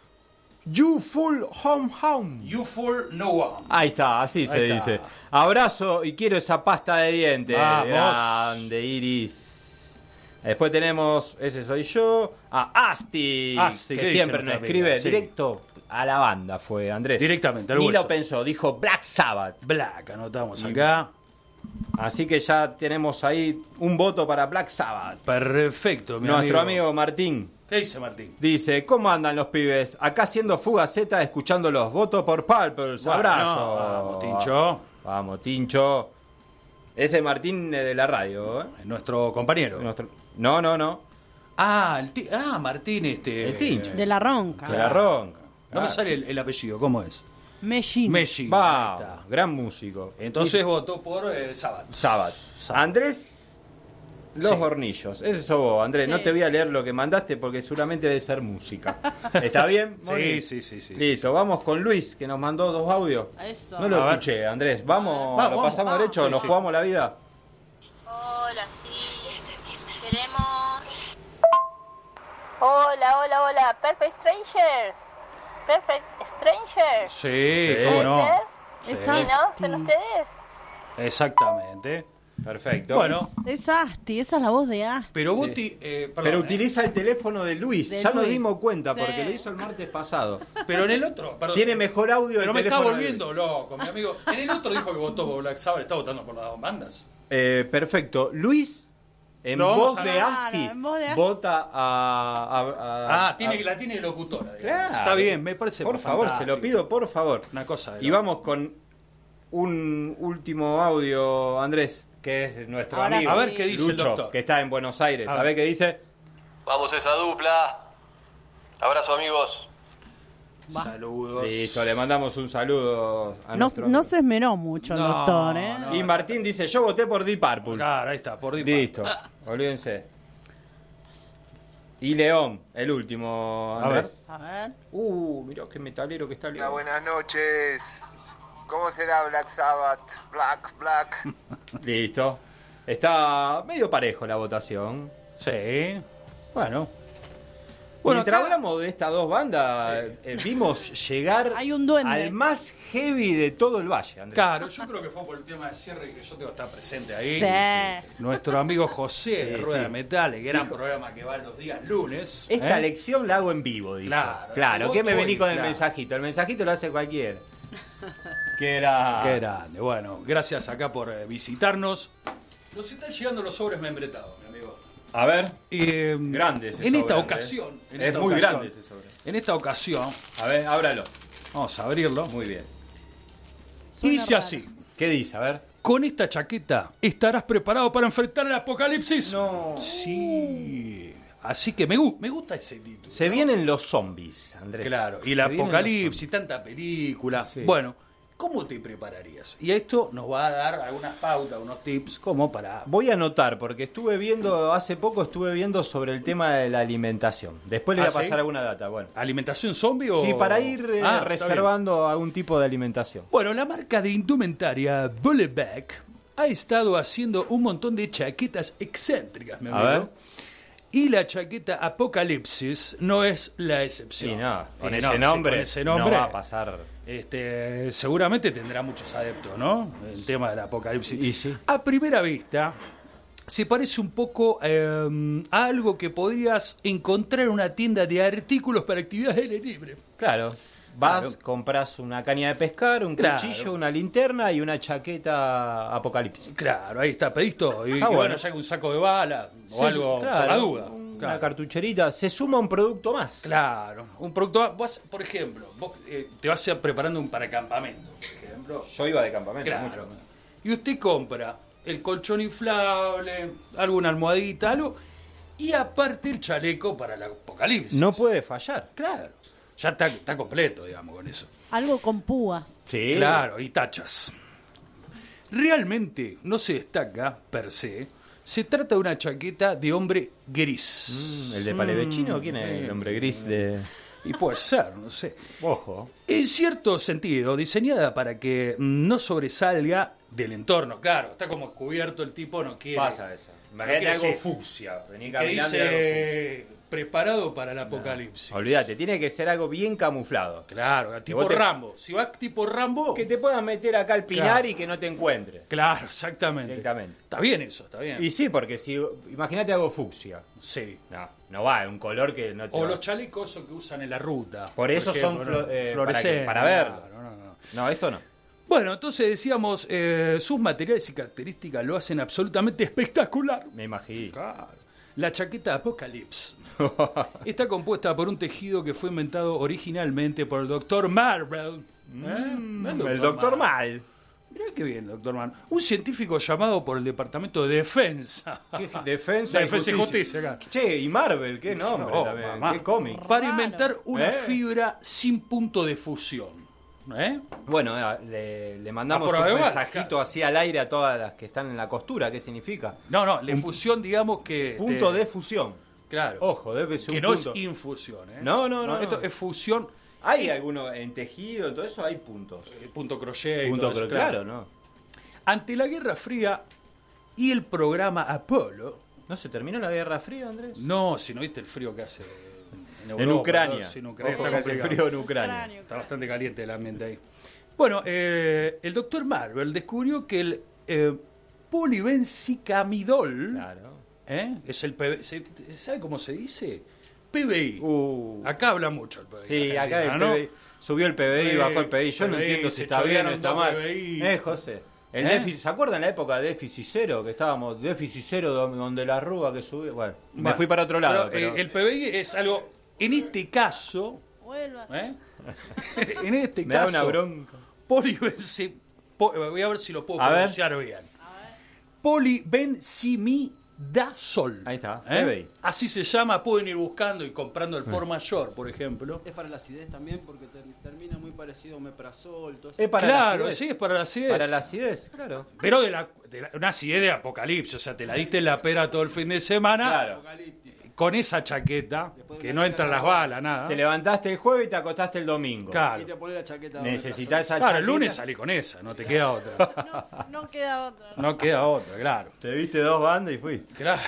You Full Home Home. You for no one. Ahí está, así se Ahí está. dice. Abrazo y quiero esa pasta de dientes. Vamos. Grande, Iris. Después tenemos, ese soy yo, a Asti, Asti, ¿qué que dice siempre nos nuestra escribe amiga? Sí. directo a la banda, fue Andrés. Directamente, al Ni hueso. lo pensó, dijo Black Sabbath. Black, anotamos acá. Así que ya tenemos ahí un voto para Black Sabbath. Perfecto, mi Nuestro amigo. amigo Martín ¿Qué dice Martín? dice, ¿cómo andan los pibes? Acá haciendo Fugaceta, escuchando los votos por Pulpers. Bueno, Abrazo. vamos, Tincho. Vamos, Tincho. Ese Martín de la radio, ¿eh? Nuestro compañero. Nuestro- No, no, no. Ah, el ti- ah, Martín, este. El Tincho. De la ronca. De la ronca. No me Ah. sale el, el apellido, ¿cómo es? Mellín. Messi. Va, Ahí está. gran músico. Entonces votó por eh, Sabbath. Sabbath. Andrés Los Sí. Hornillos. Ese sos vos, Andrés. Sí. No te voy a leer lo que mandaste porque seguramente debe ser música. ¿Está bien? Moni? Sí, sí, sí, sí. Listo, vamos con Luis, que nos mandó dos audios. Eso. No lo A ver. escuché, Andrés. Vamos, Vamos, lo vamos. pasamos Ah, derecho, sí, nos sí. jugamos la vida. Hola, sí. Queremos. Hola, hola, hola. Perfect Strangers. Perfect Strangers. Sí, Sí. cómo ¿Puede no. ser? Sí. ¿Sí, no? ¿Son ustedes? Exactamente. Perfecto. Bueno, Es Asti, esa es la voz de Asti. pero vos Sí. ti- eh, perdón, Pero eh, utiliza el teléfono de Luis. De ya nos Luis. dimos cuenta Sí. porque lo hizo el martes pasado. Pero en el otro, perdón. Tiene mejor audio Pero el me está teléfono de volviendo loco, mi amigo. En el otro dijo que votó por Black Sabbath, está votando por las dos bandas. Eh, perfecto. Luis, en Lo vamos voz a- de Claro, Asti, en voz de Asti. vota a... a- a- Ah, tiene, a- la tiene locutora. digamos. Claro. Está bien, me parece Por favor, se fantástico. lo pido, por favor. Una cosa de Y loco. vamos con un último audio, Andrés, que es nuestro Ahora amigo. A ver qué dice el Lucho, doctor. que está en Buenos Aires. A A ver. ver qué dice. Vamos esa dupla. Abrazo, amigos. Saludos. Listo, le mandamos un saludo a No, nuestro no amigo. se esmeró mucho el No, doctor, ¿eh? no. Y Martín dice, yo voté por Deep Purple. Claro, ahí está, por Deep Listo, olvídense. Y León, el último, A ver. Andrés. A ver. Uh, mirá qué metalero que está Hola, León. buenas noches. ¿Cómo será Black Sabbath? Black, Black. Listo. Está medio parejo la votación. Sí. Bueno. Bueno, Bueno, mientras acá- hablamos de estas dos bandas, eh, vimos llegar Hay un duende. al más heavy de todo el valle, Andrés. Claro, yo creo que fue por el tema de cierre y que yo tengo que estar presente ahí. Sí. Nuestro amigo José de Sí, Rueda sí. de Metal, el gran programa que va los días lunes. Esta ¿eh? lección la hago en vivo, dijo. Claro. Claro, Vos ¿qué me voy, vení con el claro. mensajito? El mensajito lo hace cualquiera. Que era... Qué grande. Bueno, gracias acá por eh, visitarnos. Nos están llegando los sobres membretados, mi amigo. A ver. Eh, Grande ese En sobre, esta Andrés. ocasión. En Es esta muy ocasión- grande ese sobre. En esta ocasión, A ver, ábralo. vamos a abrirlo. Muy bien. Y Suena dice raro. así. ¿Qué dice? A ver. Con esta chaqueta estarás preparado para enfrentar el apocalipsis. No. Sí. Así que me, gu- me gusta ese título. Se ¿no? vienen los zombies, Andrés. Claro, y el Se vienen apocalipsis, tanta película. Sí. Bueno, ¿cómo te prepararías? Y esto nos va a dar algunas pautas, unos tips como para... Voy a anotar, porque estuve viendo, hace poco estuve viendo sobre el tema de la alimentación. Después le voy ¿Ah, a pasar sí? alguna data. Bueno. ¿Alimentación zombie o...? Sí, para ir eh, Ah, está reservando algún tipo de alimentación. Bueno, la marca de indumentaria Bulleback ha estado haciendo un montón de chaquetas excéntricas, mi A amigo. ver. Y la chaqueta Apocalipsis no es la excepción. Sí, no, con Eh, ese no, sí, nombre con ese nombre no va a pasar. Este, seguramente tendrá muchos adeptos, ¿no? El tema del Apocalipsis. Y sí. A primera vista, se parece un poco eh, a algo que podrías encontrar en una tienda de artículos para actividades al aire libre. Claro. Vas, Claro. compras una caña de pescar, un Claro. cuchillo, una linterna y una chaqueta apocalipsis. Claro, ahí está, pedís todo. Y, Ah, y bueno, bueno. ya que un saco de bala o Sí, algo claro, por la duda. Una Claro. cartucherita, se suma un producto más. Claro, un producto. Vos, por ejemplo, vos eh, te vas a preparando un para campamento, por ejemplo. Yo iba de campamento Claro. mucho. Y usted compra el colchón inflable, alguna almohadita, algo, y aparte el chaleco para el apocalipsis. No puede fallar. Claro. Ya está, está completo, digamos, con eso. Algo con púas. Sí. Claro, y tachas. Realmente no se destaca, per se, se trata de una chaqueta de hombre gris. Mm, ¿El de Palevechino? ¿Quién es eh, el hombre gris de...? Y puede ser, no sé. Ojo. En cierto sentido, diseñada para que mm, no sobresalga del entorno. Claro, está como cubierto el tipo, no quiere... Pasa eso. no Imagínate quiere algo decir fucsia. Vení que caminando y algo dice preparado para el apocalipsis. Olvídate, tiene que ser algo bien camuflado. Claro, tipo vos te- Rambo. Si vas tipo Rambo... Que te puedan meter acá al pinar Claro. y que no te encuentre. Claro, exactamente. Directamente. Está bien eso, está bien. Y sí, porque si imagínate algo fucsia. Sí. No, no va, es un color que no te O va. los chalecos esos que usan en la ruta. Por eso son ejemplo, flo- ¿no? eh, para, fluorescentes. que- para verlo. Claro, no, no. No, esto no. Bueno, entonces decíamos, eh, sus materiales y características lo hacen absolutamente espectacular. Me imagino. Claro. La chaqueta Apocalypse está compuesta por un tejido que fue inventado originalmente por el doctor Marvel. ¿eh? Mm, No el doctor Mal. Mirá qué bien, doctor Marvel. Un científico llamado por el Departamento de Defensa. ¿Qué? Defensa, De Defensa y Justicia, acá. Che, y Marvel, qué nombre Oh, también. mamá. Qué cómic. Para inventar una ¿Eh? fibra sin punto de fusión. ¿Eh? Bueno, eh, le, le mandamos A un prueba de bala, mensajito así al aire a todas las que están en la costura. ¿Qué significa? No, no, la fusión, digamos que... Punto te- de fusión. Claro. Ojo, debe ser que un no punto. es infusión, ¿eh? No, no, no, Esto no. es fusión, Hay algunos en tejido, todo eso hay puntos. eh, punto crochet y Punto, todo eso, pero claro, ¿no? Ante la Guerra Fría y el programa Apolo... ¿No se terminó la Guerra Fría, Andrés? No, si no viste el frío que hace en, En Europa, Ucrania. ¿no? Sí, en Ucrania. Ojo Está que hace complicado. frío en Ucrania. Está bastante caliente el ambiente ahí. Bueno, eh, el doctor Marvel descubrió que el eh, polibencicamidol Claro. ¿eh? es el P B I. ¿Se- ¿Sabe cómo se dice? P B I. Uh. Acá habla mucho el P B I. Sí, Argentina, acá el ¿no? P B I. Subió el P B I, Sí, bajó el P B I. Yo no P B I, entiendo si se está bien o chorearon está dos mal. P B I. Eh, José. El ¿Eh? déficit, ¿se acuerdan la época de déficit cero? Que estábamos déficit cero donde, donde la arruga que subió. Bueno, me Bueno, fui para otro lado. pero, eh, pero- el P B I es algo, en este caso, Vuelva. ¿eh? en este Me da caso, una bronca. polibenci- po- voy a ver si lo puedo A ver. pronunciar bien. Polibencimidazol. Ahí está, ¿Eh? P B I. Así se llama, pueden ir buscando y comprando el por mayor, por ejemplo. Es para la acidez también porque ter- termina muy parecido a omeprazol, todo eso. Es para Claro, la acidez. sí, es para la acidez. Para la acidez, claro. Pero de la, de la- una acidez de apocalipsis, o sea, te la diste en la pera todo el fin de semana, Claro. con esa chaqueta, que no entran las balas, nada. Te levantaste el jueves y te acostaste el domingo. Claro. Y te pones la chaqueta. Necesitas esa Claro, el chaqueta. lunes salí con esa, no te queda otra. No, no queda otra. No queda otra, claro. Te viste dos bandas y fuiste. Claro.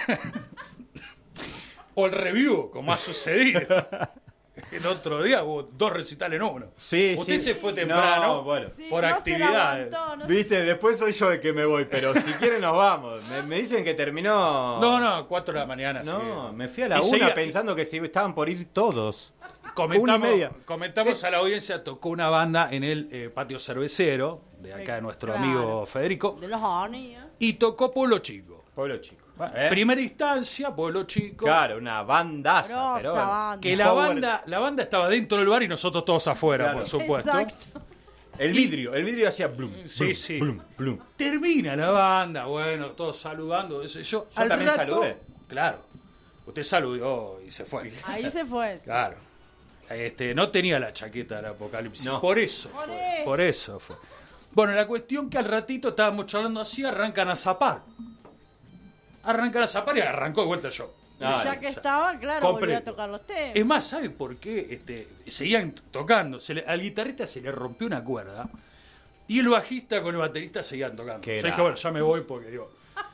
O el review, como ha sucedido. El otro día hubo dos recitales en uno. Sí, Usted sí. se fue temprano No, bueno. Sí, por no se la actividades. aguantó, no- Viste, después soy yo el que me voy, pero si quieren nos vamos. Me, me dicen que terminó. No, no, cuatro de la mañana. No, sí. me fui a la Y una seguía- pensando que si estaban por ir todos. Comentamos, Una y media. comentamos a la audiencia, tocó una banda en el eh, patio cervecero, de acá de nuestro Claro. amigo Federico, De los Honey, ¿eh? y tocó Pueblo Chico. Pueblo chico. Bueno, ¿Eh? Primera instancia, Pueblo Chico. Claro, una bandaza. Grosa pero bueno. banda. Que la Power- banda, la banda estaba dentro del bar y nosotros todos afuera, Claro. por supuesto. Exacto. El vidrio, el vidrio hacía blum. Sí, blum, sí. blum, blum. Termina la banda, bueno, todos saludando, qué sé yo. Yo también saludé. Claro. Usted saludó y se fue. Ahí se fue. Claro. Este, no tenía la chaqueta del apocalipsis. No. Por eso Por fue. eso. Por eso fue. Bueno, la cuestión que al ratito estábamos charlando así, arrancan a zapar. Arrancan a zapar y arrancó de vuelta yo. Y ya que estaba, claro, volvió a completo. tocar los temas. Es más, ¿sabe por qué? Este, seguían tocando. Se le- al guitarrista se le rompió una cuerda y el bajista con el baterista seguían tocando. Qué Yo dije, grave. bueno, ya me voy porque digo.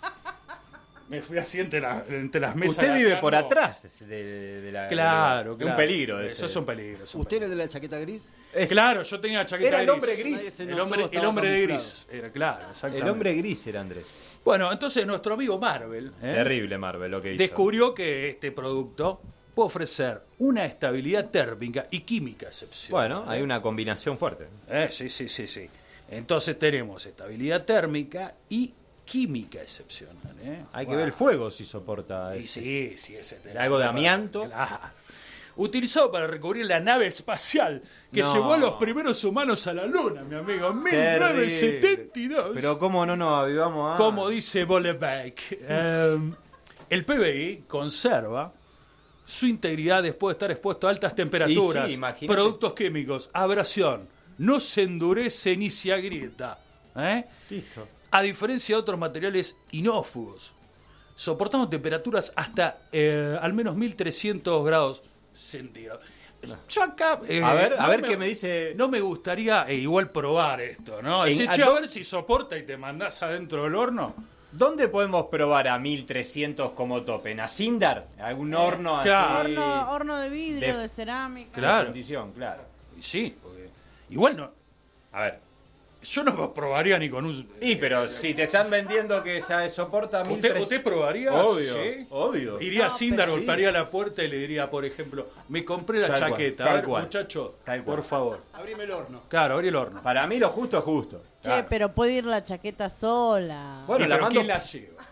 Me fui así entre, la- entre las mesas. Usted vive acá, por no. atrás de, de la. Claro, de- claro. Un peligro. Eso ese. es un peligro. es un ¿Usted era el de la chaqueta gris? Es- Claro, yo tenía chaqueta Era el gris. hombre gris. Nadie se El notó, hombre, el estaba hombre de camuflado. gris. Era claro, exactamente. El hombre gris era Andrés. Bueno, entonces nuestro amigo Marvel ¿eh? Terrible Marvel lo que hizo. descubrió que este producto puede ofrecer una estabilidad térmica y química excepcional. Bueno, hay una combinación fuerte. Eh, sí, sí, sí, sí. Entonces tenemos estabilidad térmica y química excepcional. ¿eh? Hay que Wow. ver el fuego si soporta. Y sí, sí, ese te- Algo de amianto. Claro. Utilizado para recubrir la nave espacial que No. llevó a los primeros humanos a la Luna, mi amigo, en mil Terrible. novecientos setenta y dos. Pero cómo no nos avivamos a... Como dice Bolebeck, eh, el P B I conserva su integridad después de estar expuesto a altas temperaturas, Y sí, imagínate. productos químicos, abrasión, no se endurece ni se agrieta. ¿eh? Listo. A diferencia de otros materiales inófugos, soportando temperaturas hasta eh, al menos mil trescientos grados centígrados. Yo acá... eh, A ver, a no ver qué me dice... No me gustaría eh, igual probar esto, ¿no? En- Decir, ¿a che, a dó- ver si soporta y te mandás adentro del horno. ¿Dónde podemos probar a mil trescientos como tope? ¿En Asindar? ¿Algún horno así? claro. Horno, horno de vidrio, De- de, cerámica. Claro. Fundición, claro. Y sí, porque igual no... A ver. Yo no lo probaría ni con un... Y pero si te están vendiendo que se soporta mil ¿Usted, trescientos... ¿Usted probaría? Obvio, ¿Sí? obvio. Iría a No, Sindar, pero- golpearía la puerta y le diría, por ejemplo, me compré la Tal cual, chaqueta. tal a ver, cual. muchacho, Tal cual. por favor. Abrime el horno. Claro, abrí el horno. Para mí lo justo es justo. Che, Claro. pero puede ir la chaqueta sola. Bueno, Y, la pero mando- ¿quién la lleva?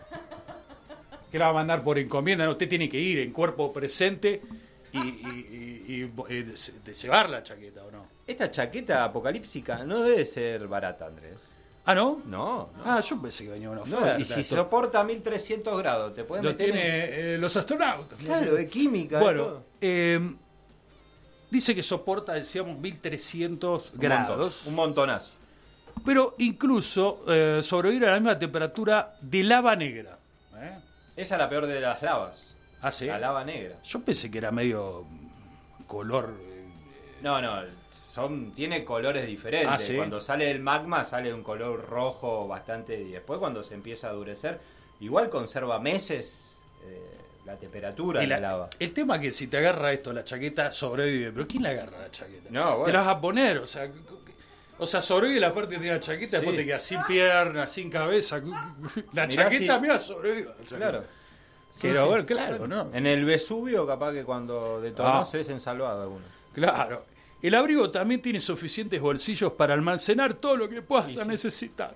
¿Qué la va a mandar por encomienda? No, usted tiene que ir en cuerpo presente y, y- y- y- y de, de llevar la chaqueta, ¿o no? Esta chaqueta apocalíptica no debe ser barata, Andrés. ¿Ah, no? No, no. Ah, yo pensé que venía una No, oferta. y si Esto soporta mil trescientos grados, te pueden lo meter en- tiene eh, los astronautas. Claro, de química. de Bueno, todo. eh, dice que soporta, decíamos, mil trescientos Un grados. montón, un montonazo. Pero incluso eh, sobrevivir a la misma temperatura de lava negra. ¿eh? Esa es la peor de las lavas. ¿Ah, sí? La lava negra. Yo pensé que era medio mm, color... eh, No, no, son, tiene colores diferentes. Ah, ¿sí? Cuando sale el magma sale un color rojo bastante y después cuando se empieza a endurecer, igual conserva meses eh, la temperatura y de la- la lava. El tema es que si te agarra esto, la chaqueta sobrevive. ¿Pero quién le agarra la chaqueta? No, bueno. Te la vas a poner, o sea... O sea, sobrevive la parte que tiene la chaqueta, después Sí. te quedas sin piernas, sin cabeza. La Mirá chaqueta, si- mira, sobrevive. la chaqueta. Claro. Pero Sí, bueno, sí. claro, ¿no? En el Vesubio capaz que cuando detonó Ah. se hubiesen salvado algunos. Claro. El abrigo también tiene suficientes bolsillos para almacenar todo lo que puedas Sí, sí. necesitar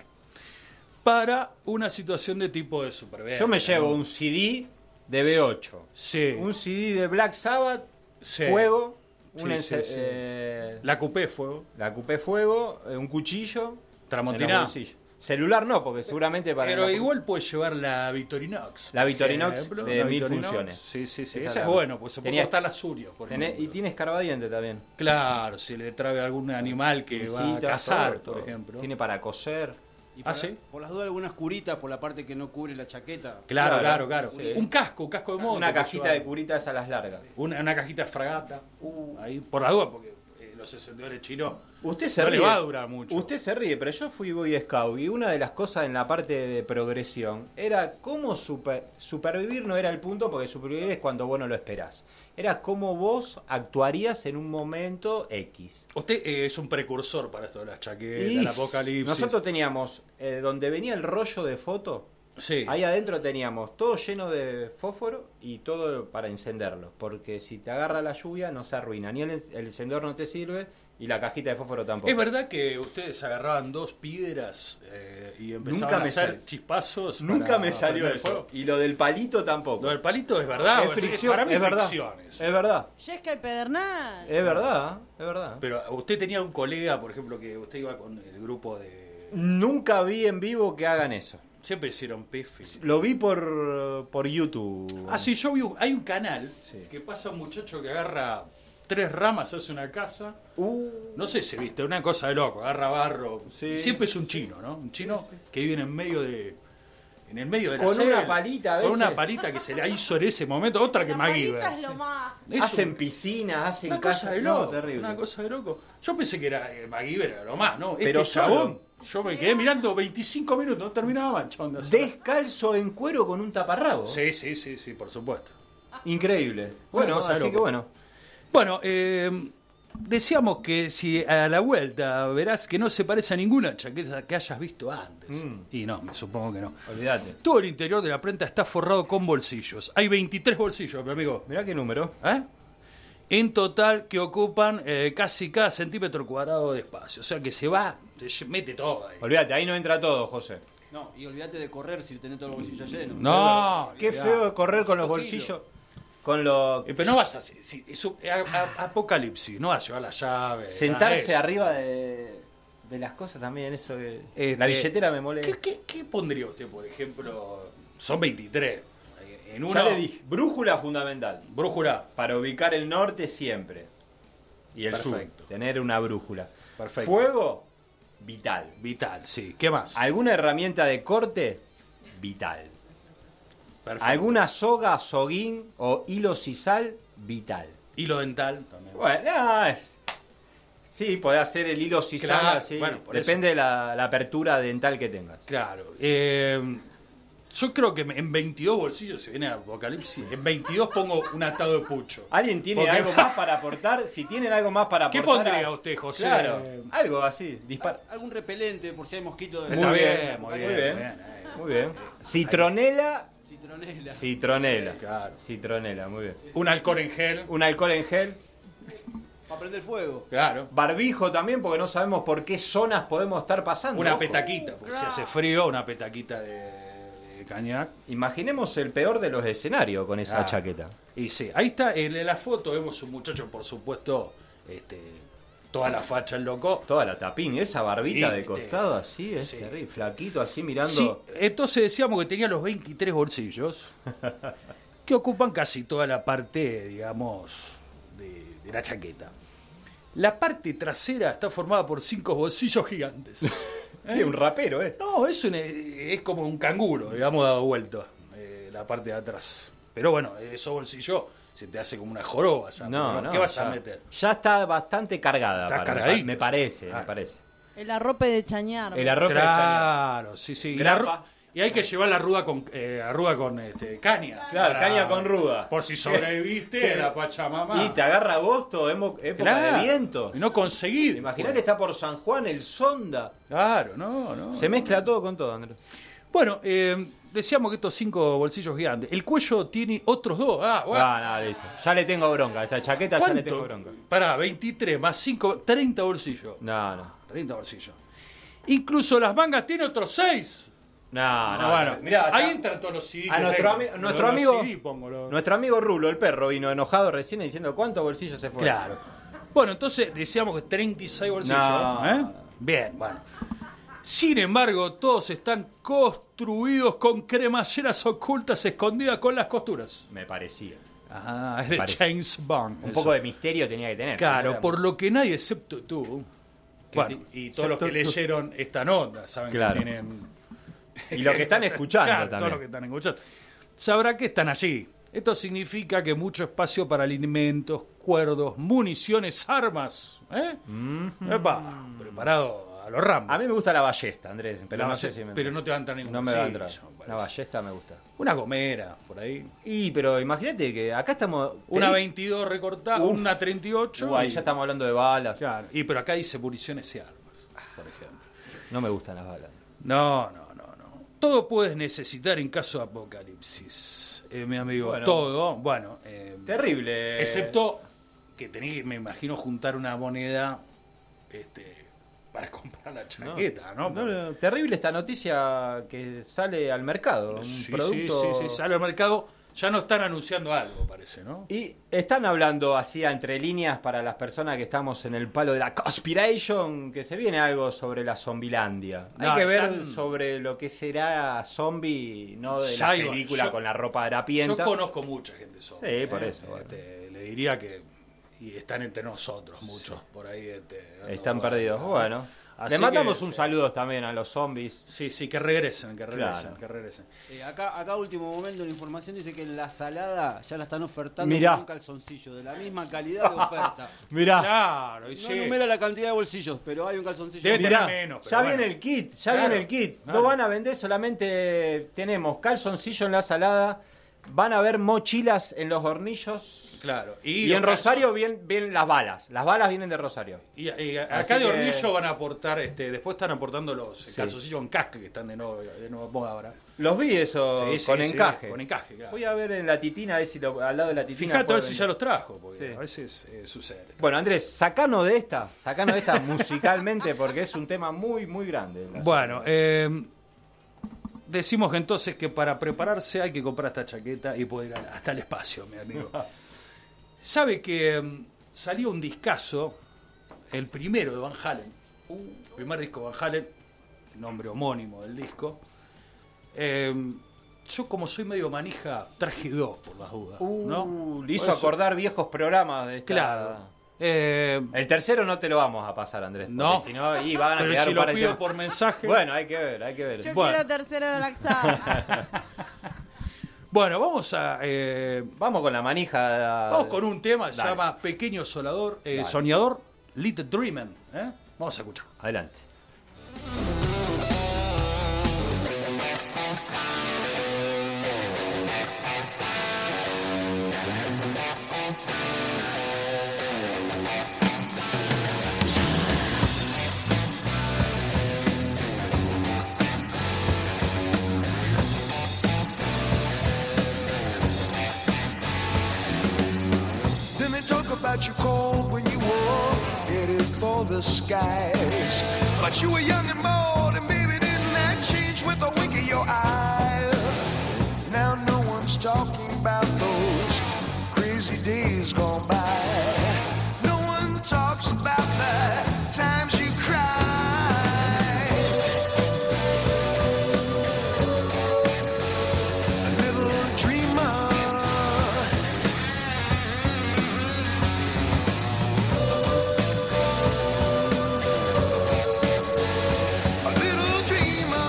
para una situación de tipo de supervivencia. Yo me llevo ¿no? un C D de B ocho, Sí. un C D de Black Sabbath, Sí. fuego, Sí, un sí, ence- sí. eh, La coupé fuego. la coupé fuego, eh, un cuchillo, en Tramontina. los bolsillos. Celular no, porque seguramente para... Pero la- igual puedes llevar la Victorinox. La por Victorinox ejemplo, de la mil Victorinox. funciones. Sí, sí, sí. Esa Esa la- es bueno, pues se puede Tenía- cortar las uñas. Por Tenés- ejemplo. y tiene escarbadiente también. Claro, si le trae algún animal que va a Visitas, cazar, todo, por todo. ejemplo. Tiene para coser. Y Ah, por, ¿sí? por las dudas algunas curitas por la parte que no cubre la chaqueta. Claro, Claro, claro, claro. sí. Un casco, un casco de moto. Una puedes cajita llevar. de curitas a las largas. Una, una cajita de fragata. Ahí, por la duda, porque eh, los encendedores chinos Usted se no ríe. le va a durar mucho. Usted se ríe, pero yo fui Boy Scout y una de las cosas en la parte de progresión era cómo super- supervivir no era el punto, porque supervivir es cuando vos no lo esperás. Era cómo vos actuarías en un momento X. Usted eh, es un precursor para esto de las chaquetas, Y el apocalipsis. nosotros teníamos, eh, donde venía el rollo de foto, Sí. ahí adentro teníamos todo lleno de fósforo y todo para encenderlo. Porque si te agarra la lluvia no se arruina, ni el, el encendedor no te sirve y la cajita de fósforo tampoco. ¿Es verdad que ustedes agarraban dos piedras eh, y empezaban Nunca a me hacer sal- chispazos? Nunca para me salió prender eso. fuego? Y lo del palito tampoco. Lo del palito es verdad. Es bueno, fricción, para mí es verdad. fricciones. Es verdad. Yesca y Pedernal. Es verdad, es verdad. Pero usted tenía un colega, por ejemplo, que usted iba con el grupo de... Nunca vi en vivo que hagan eso. Siempre hicieron pifi. Lo vi por, por YouTube. Ah, sí, yo vi, un- hay un canal que pasa un muchacho que agarra tres ramas, hace una casa. Uh. No sé si viste, una cosa de loco, agarra barro. Sí. Y siempre es un chino, ¿no? Un chino que vive en medio de... En el medio de la Con selva, una palita, a Con veces. una palita que se le hizo en ese momento. Otra que MacGyver. Es lo más. Es Hacen un- piscinas, hacen Una cosa casas. de No, loco. terrible. Una cosa de loco. Yo pensé que era eh, MacGyver, era lo más, ¿no? Pero este solo. chabón, yo me quedé mirando veinticinco minutos, no terminaba manchando. Descalzo en cuero con un taparrabo. Sí, sí, sí, sí, por supuesto. Increíble. Bueno, Una cosa de así loco. que bueno. Bueno, eh, decíamos que si a la vuelta verás que no se parece a ninguna chaqueta que hayas visto antes. Mm. Y no, me supongo que no. Olvídate. Todo el interior de la prenda está forrado con bolsillos. Hay veintitrés bolsillos, mi amigo. Mirá qué número. ¿Eh? En total que ocupan eh, casi cada centímetro cuadrado de espacio. O sea que se va, se mete todo ahí. Olvídate, ahí no entra todo, José. No, y olvídate de correr si tenés todos los bolsillos llenos. No, Qué olvidá. feo correr con los Cinco bolsillos. Con los. Eh, Pero no vas a hacer. Si, es un- a- a- apocalipsis, no vas a llevar la llave. nada de Sentarse eso. arriba de, de las cosas también, eso que. Este, la billetera me molesta. ¿Qué, qué, qué pondría usted, por ejemplo? Son veintitrés. En uno, Ya le dije, brújula fundamental. brújula. Para ubicar el norte siempre. Y el Perfecto. sur. Tener una brújula. Perfecto. Fuego, vital. Vital, sí. ¿Qué más? ¿Alguna herramienta de corte? Vital. Perfecto. ¿Alguna soga, soguín o hilo sisal? Vital. Hilo dental también. Bueno, no, es... Sí, podés hacer el hilo sisal Claro, así. bueno, por Depende de la, la apertura dental que tengas. Claro. Eh, yo creo que en veintidós bolsillos, si viene Apocalipsis, en veintidós pongo un atado de pucho. ¿Alguien tiene Porque- algo más para aportar? Si tienen algo más para ¿Qué aportar... pondría a- usted, José? Claro, algo así. Dispar... Algún repelente por si hay mosquitos. de- Está Muy bien, bien, muy muy bien. bien. muy bien, eh. Muy bien. Citronela. Citronela. Citronela. Claro. Citronela, muy bien. Un alcohol en gel. Un alcohol en gel. Para prender fuego. Claro. Barbijo también, porque no sabemos por qué zonas podemos estar pasando. Una ojo. petaquita, porque si hace frío, una petaquita de, de cañac. Imaginemos el peor de los escenarios con esa Claro. chaqueta. Y sí, ahí está, en la foto vemos un muchacho, por supuesto, este, toda la facha el loco. Toda la tapín, esa barbita Y de te- costado así, es sí. terrible, flaquito así mirando. Sí, entonces decíamos que tenía los veintitrés bolsillos, que ocupan casi toda la parte, digamos, de, de la chaqueta. La parte trasera está formada por cinco bolsillos gigantes. Es un rapero, ¿eh? No, es, un- es como un canguro, digamos, dado vuelta, eh, la parte de atrás. Pero bueno, esos bolsillos se te hace como una joroba. Ya, No, pero no, ¿qué vas ya, a meter? Ya está bastante cargada. Está para- cargadito. Me parece, Ah. me parece. El arrope de chañar. El arrope Claro, sí, sí. Y, la Grapa. ru- y hay que llevar la ruda con, eh, arruga con este, caña. Claro, Para- caña con ruda. Por si sobreviviste ¿Qué? en la Pachamama. Y te agarra agosto, emo- época Claro. de viento. Y no conseguí. Imagínate, está por San Juan el Sonda. Claro, no, no. Se mezcla todo con todo, Andrés. Bueno, eh, decíamos que estos cinco bolsillos gigantes. El cuello tiene otros dos. Ah, bueno. Ah, no, listo. Ya le tengo bronca. Esta chaqueta ya le tengo ¿Cuánto? bronca. Pará, veintitrés más cinco, treinta bolsillos. No, no. treinta bolsillos. Incluso las mangas tiene otros seis. No, no. bueno, mirá, ahí acá- entran todos los C D. A que nuestro, tengo. ami- nuestro Los amigo C D pongo, los- nuestro amigo Rulo, el perro, vino enojado recién diciendo cuántos bolsillos se fueron. Claro. Bueno, entonces decíamos que treinta y seis bolsillos. No. ¿eh? Bien, bueno. Sin embargo, todos están construidos con cremalleras ocultas escondidas con las costuras. Me parecía. Ah, es de Parece. James Bond. Un eso. poco de misterio tenía que tener. Claro, ¿no? por lo que nadie, excepto tú, Que bueno, ti- y todos los que excepto tú. leyeron esta nota, saben Claro. que tienen... Y los que están escuchando Claro, también. todos los que están escuchando. Sabrá que están allí. Esto significa que mucho espacio para alimentos, cuerdos, municiones, armas. ¿Eh? Mhm. Epa, preparado a los Rambo. A mí me gusta la ballesta, Andrés. Pero, La no, sé ballesta, si me... pero no te va a entrar ningún No me va a bolsillo, entrar. me Una parece. ballesta me gusta. Una gomera, por ahí. Y, pero imagínate que acá estamos... Una te- veintidós recortada, Uf. una treinta y ocho. Uh, ahí y- ya estamos hablando de balas. Claro. Y pero acá dice municiones y armas, por ejemplo. No me gustan las balas. No, no, no, no. Todo puedes necesitar en caso de apocalipsis, eh, mi amigo. Bueno. Todo. Bueno, eh, Terrible. excepto que tenés que, me imagino, juntar una moneda este, para comprar la chaqueta, ¿no? No, no, terrible esta noticia que sale al mercado. Un Sí, producto... sí, sí, sí, sale al mercado Ya no están anunciando algo, parece, ¿no? Y están hablando así entre líneas para las personas que estamos en el palo de la conspiration, que se viene algo sobre la Zombilandia. No, hay que ver están... sobre lo que será zombie, no de Ya la iba, película yo, con la ropa harapienta. Yo conozco mucha gente zombie. Sí, ¿eh? por eso. Bueno. Este, le diría que... Y están entre nosotros muchos por ahí. Este, están perdidos. Bueno. Así le mandamos que, un saludo también a los zombies. Sí, sí, que regresen, que regresen, claro. que regresen. Eh, acá, acá último momento la información dice que en la salada ya la están ofertando Mirá. con un calzoncillo de la misma calidad de oferta. Mirá. Claro, y no sí. enumera la cantidad de bolsillos, pero hay un calzoncillo. Debe Mirá, tener menos, pero ya bueno. viene el kit, ya Claro, viene el kit. claro. No van a vender solamente, tenemos calzoncillo en la salada, van a haber mochilas en los hornillos. Claro. Y, y en Rosario vienen, vienen las balas. Las balas vienen de Rosario. Y, y acá Así de que... Hornillo van a aportar, este, después están aportando los Sí. calzoncillos en casca que están de nuevo, de nuevo moda ahora. Los vi eso Sí, sí, con sí, encaje. con encaje, claro. Voy a ver en la titina, a ver si lo, al lado de la titina. Fíjate a puede ver si venir. ya los trajo, porque Sí. a veces eh, sucede. Bueno, Andrés, sacanos de esta, sacanos de esta musicalmente, porque es un tema muy, muy grande. Bueno, eh, decimos que entonces que para prepararse hay que comprar esta chaqueta y poder ir hasta el espacio, mi amigo. Sabe que um, salió un discazo, el primero de Van Halen, uh, el primer disco de Van Halen, el nombre homónimo del disco. Eh, yo como soy medio manija, traje dos por las dudas. Uh, ¿no? Le hizo Por eso- acordar viejos programas de esta... Claro. Eh, el tercero no te lo vamos a pasar, Andrés. No. Si no, y van a pero quedar si un lo par de pido temas. por mensaje. Bueno, hay que ver, hay que ver. Yo Bueno. quiero tercero de Black Sabbath. Bueno, vamos a... eh, Vamos con la manija. Vamos con un tema, se Dale. llama Pequeño Solador, eh, Dale. Soñador, Little Dreamer. ¿eh? Vamos a escuchar. Adelante. Then they talk about you cold when you were headed for the skies. But you were young and bold, and baby, didn't that change with a wink of your eye? Now no one's talking about those crazy days gone by. No one talks about the times you cried. A little dreamer. A little dreamer.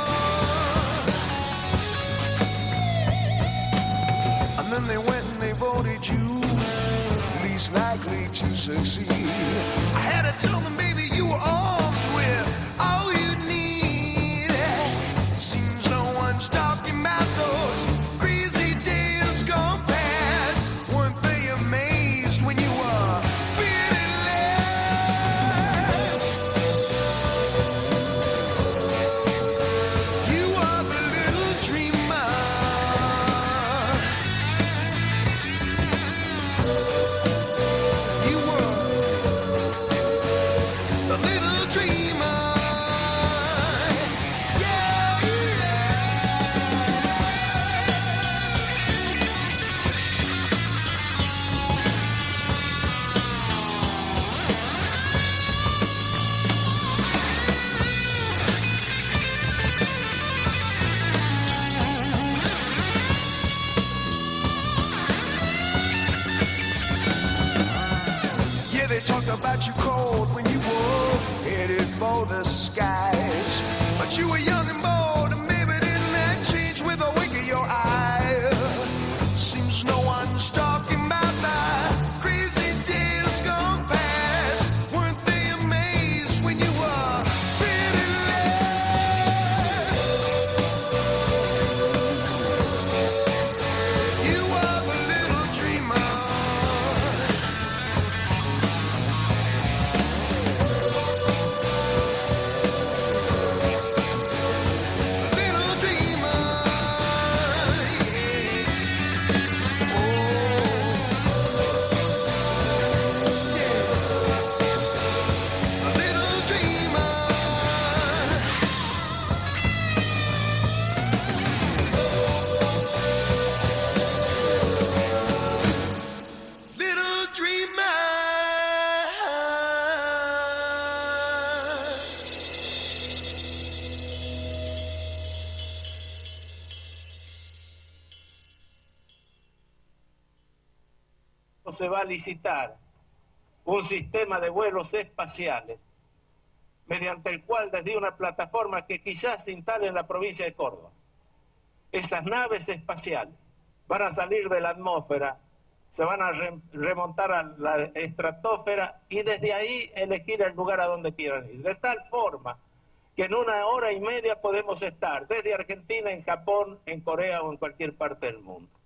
And then they went and they voted you least likely to succeed. I had to tell them, baby, you were armed with all you need. Seems no one's talking about those crazy days gone past. Weren't they amazed when you were fearless? You are the little dreamer. You were the little dreamer. Yeah, Yeah, they talk about you cold when you were headed for the skies. But you were young and bold, and maybe didn't that change with a wink of your eye? Seems no one's talking about the crazy days gone past. Weren't they amazed when you were pitiless? You are the little dreamer. cómo se va a licitar un sistema de vuelos espaciales, mediante el cual desde una plataforma que quizás se instale en la provincia de Córdoba, esas naves espaciales van a salir de la atmósfera, se van a re remontar a la estratosfera y desde ahí elegir el lugar a donde quieran ir. De tal forma que en una hora y media podemos estar desde Argentina, en Japón, en Corea o en cualquier parte del mundo.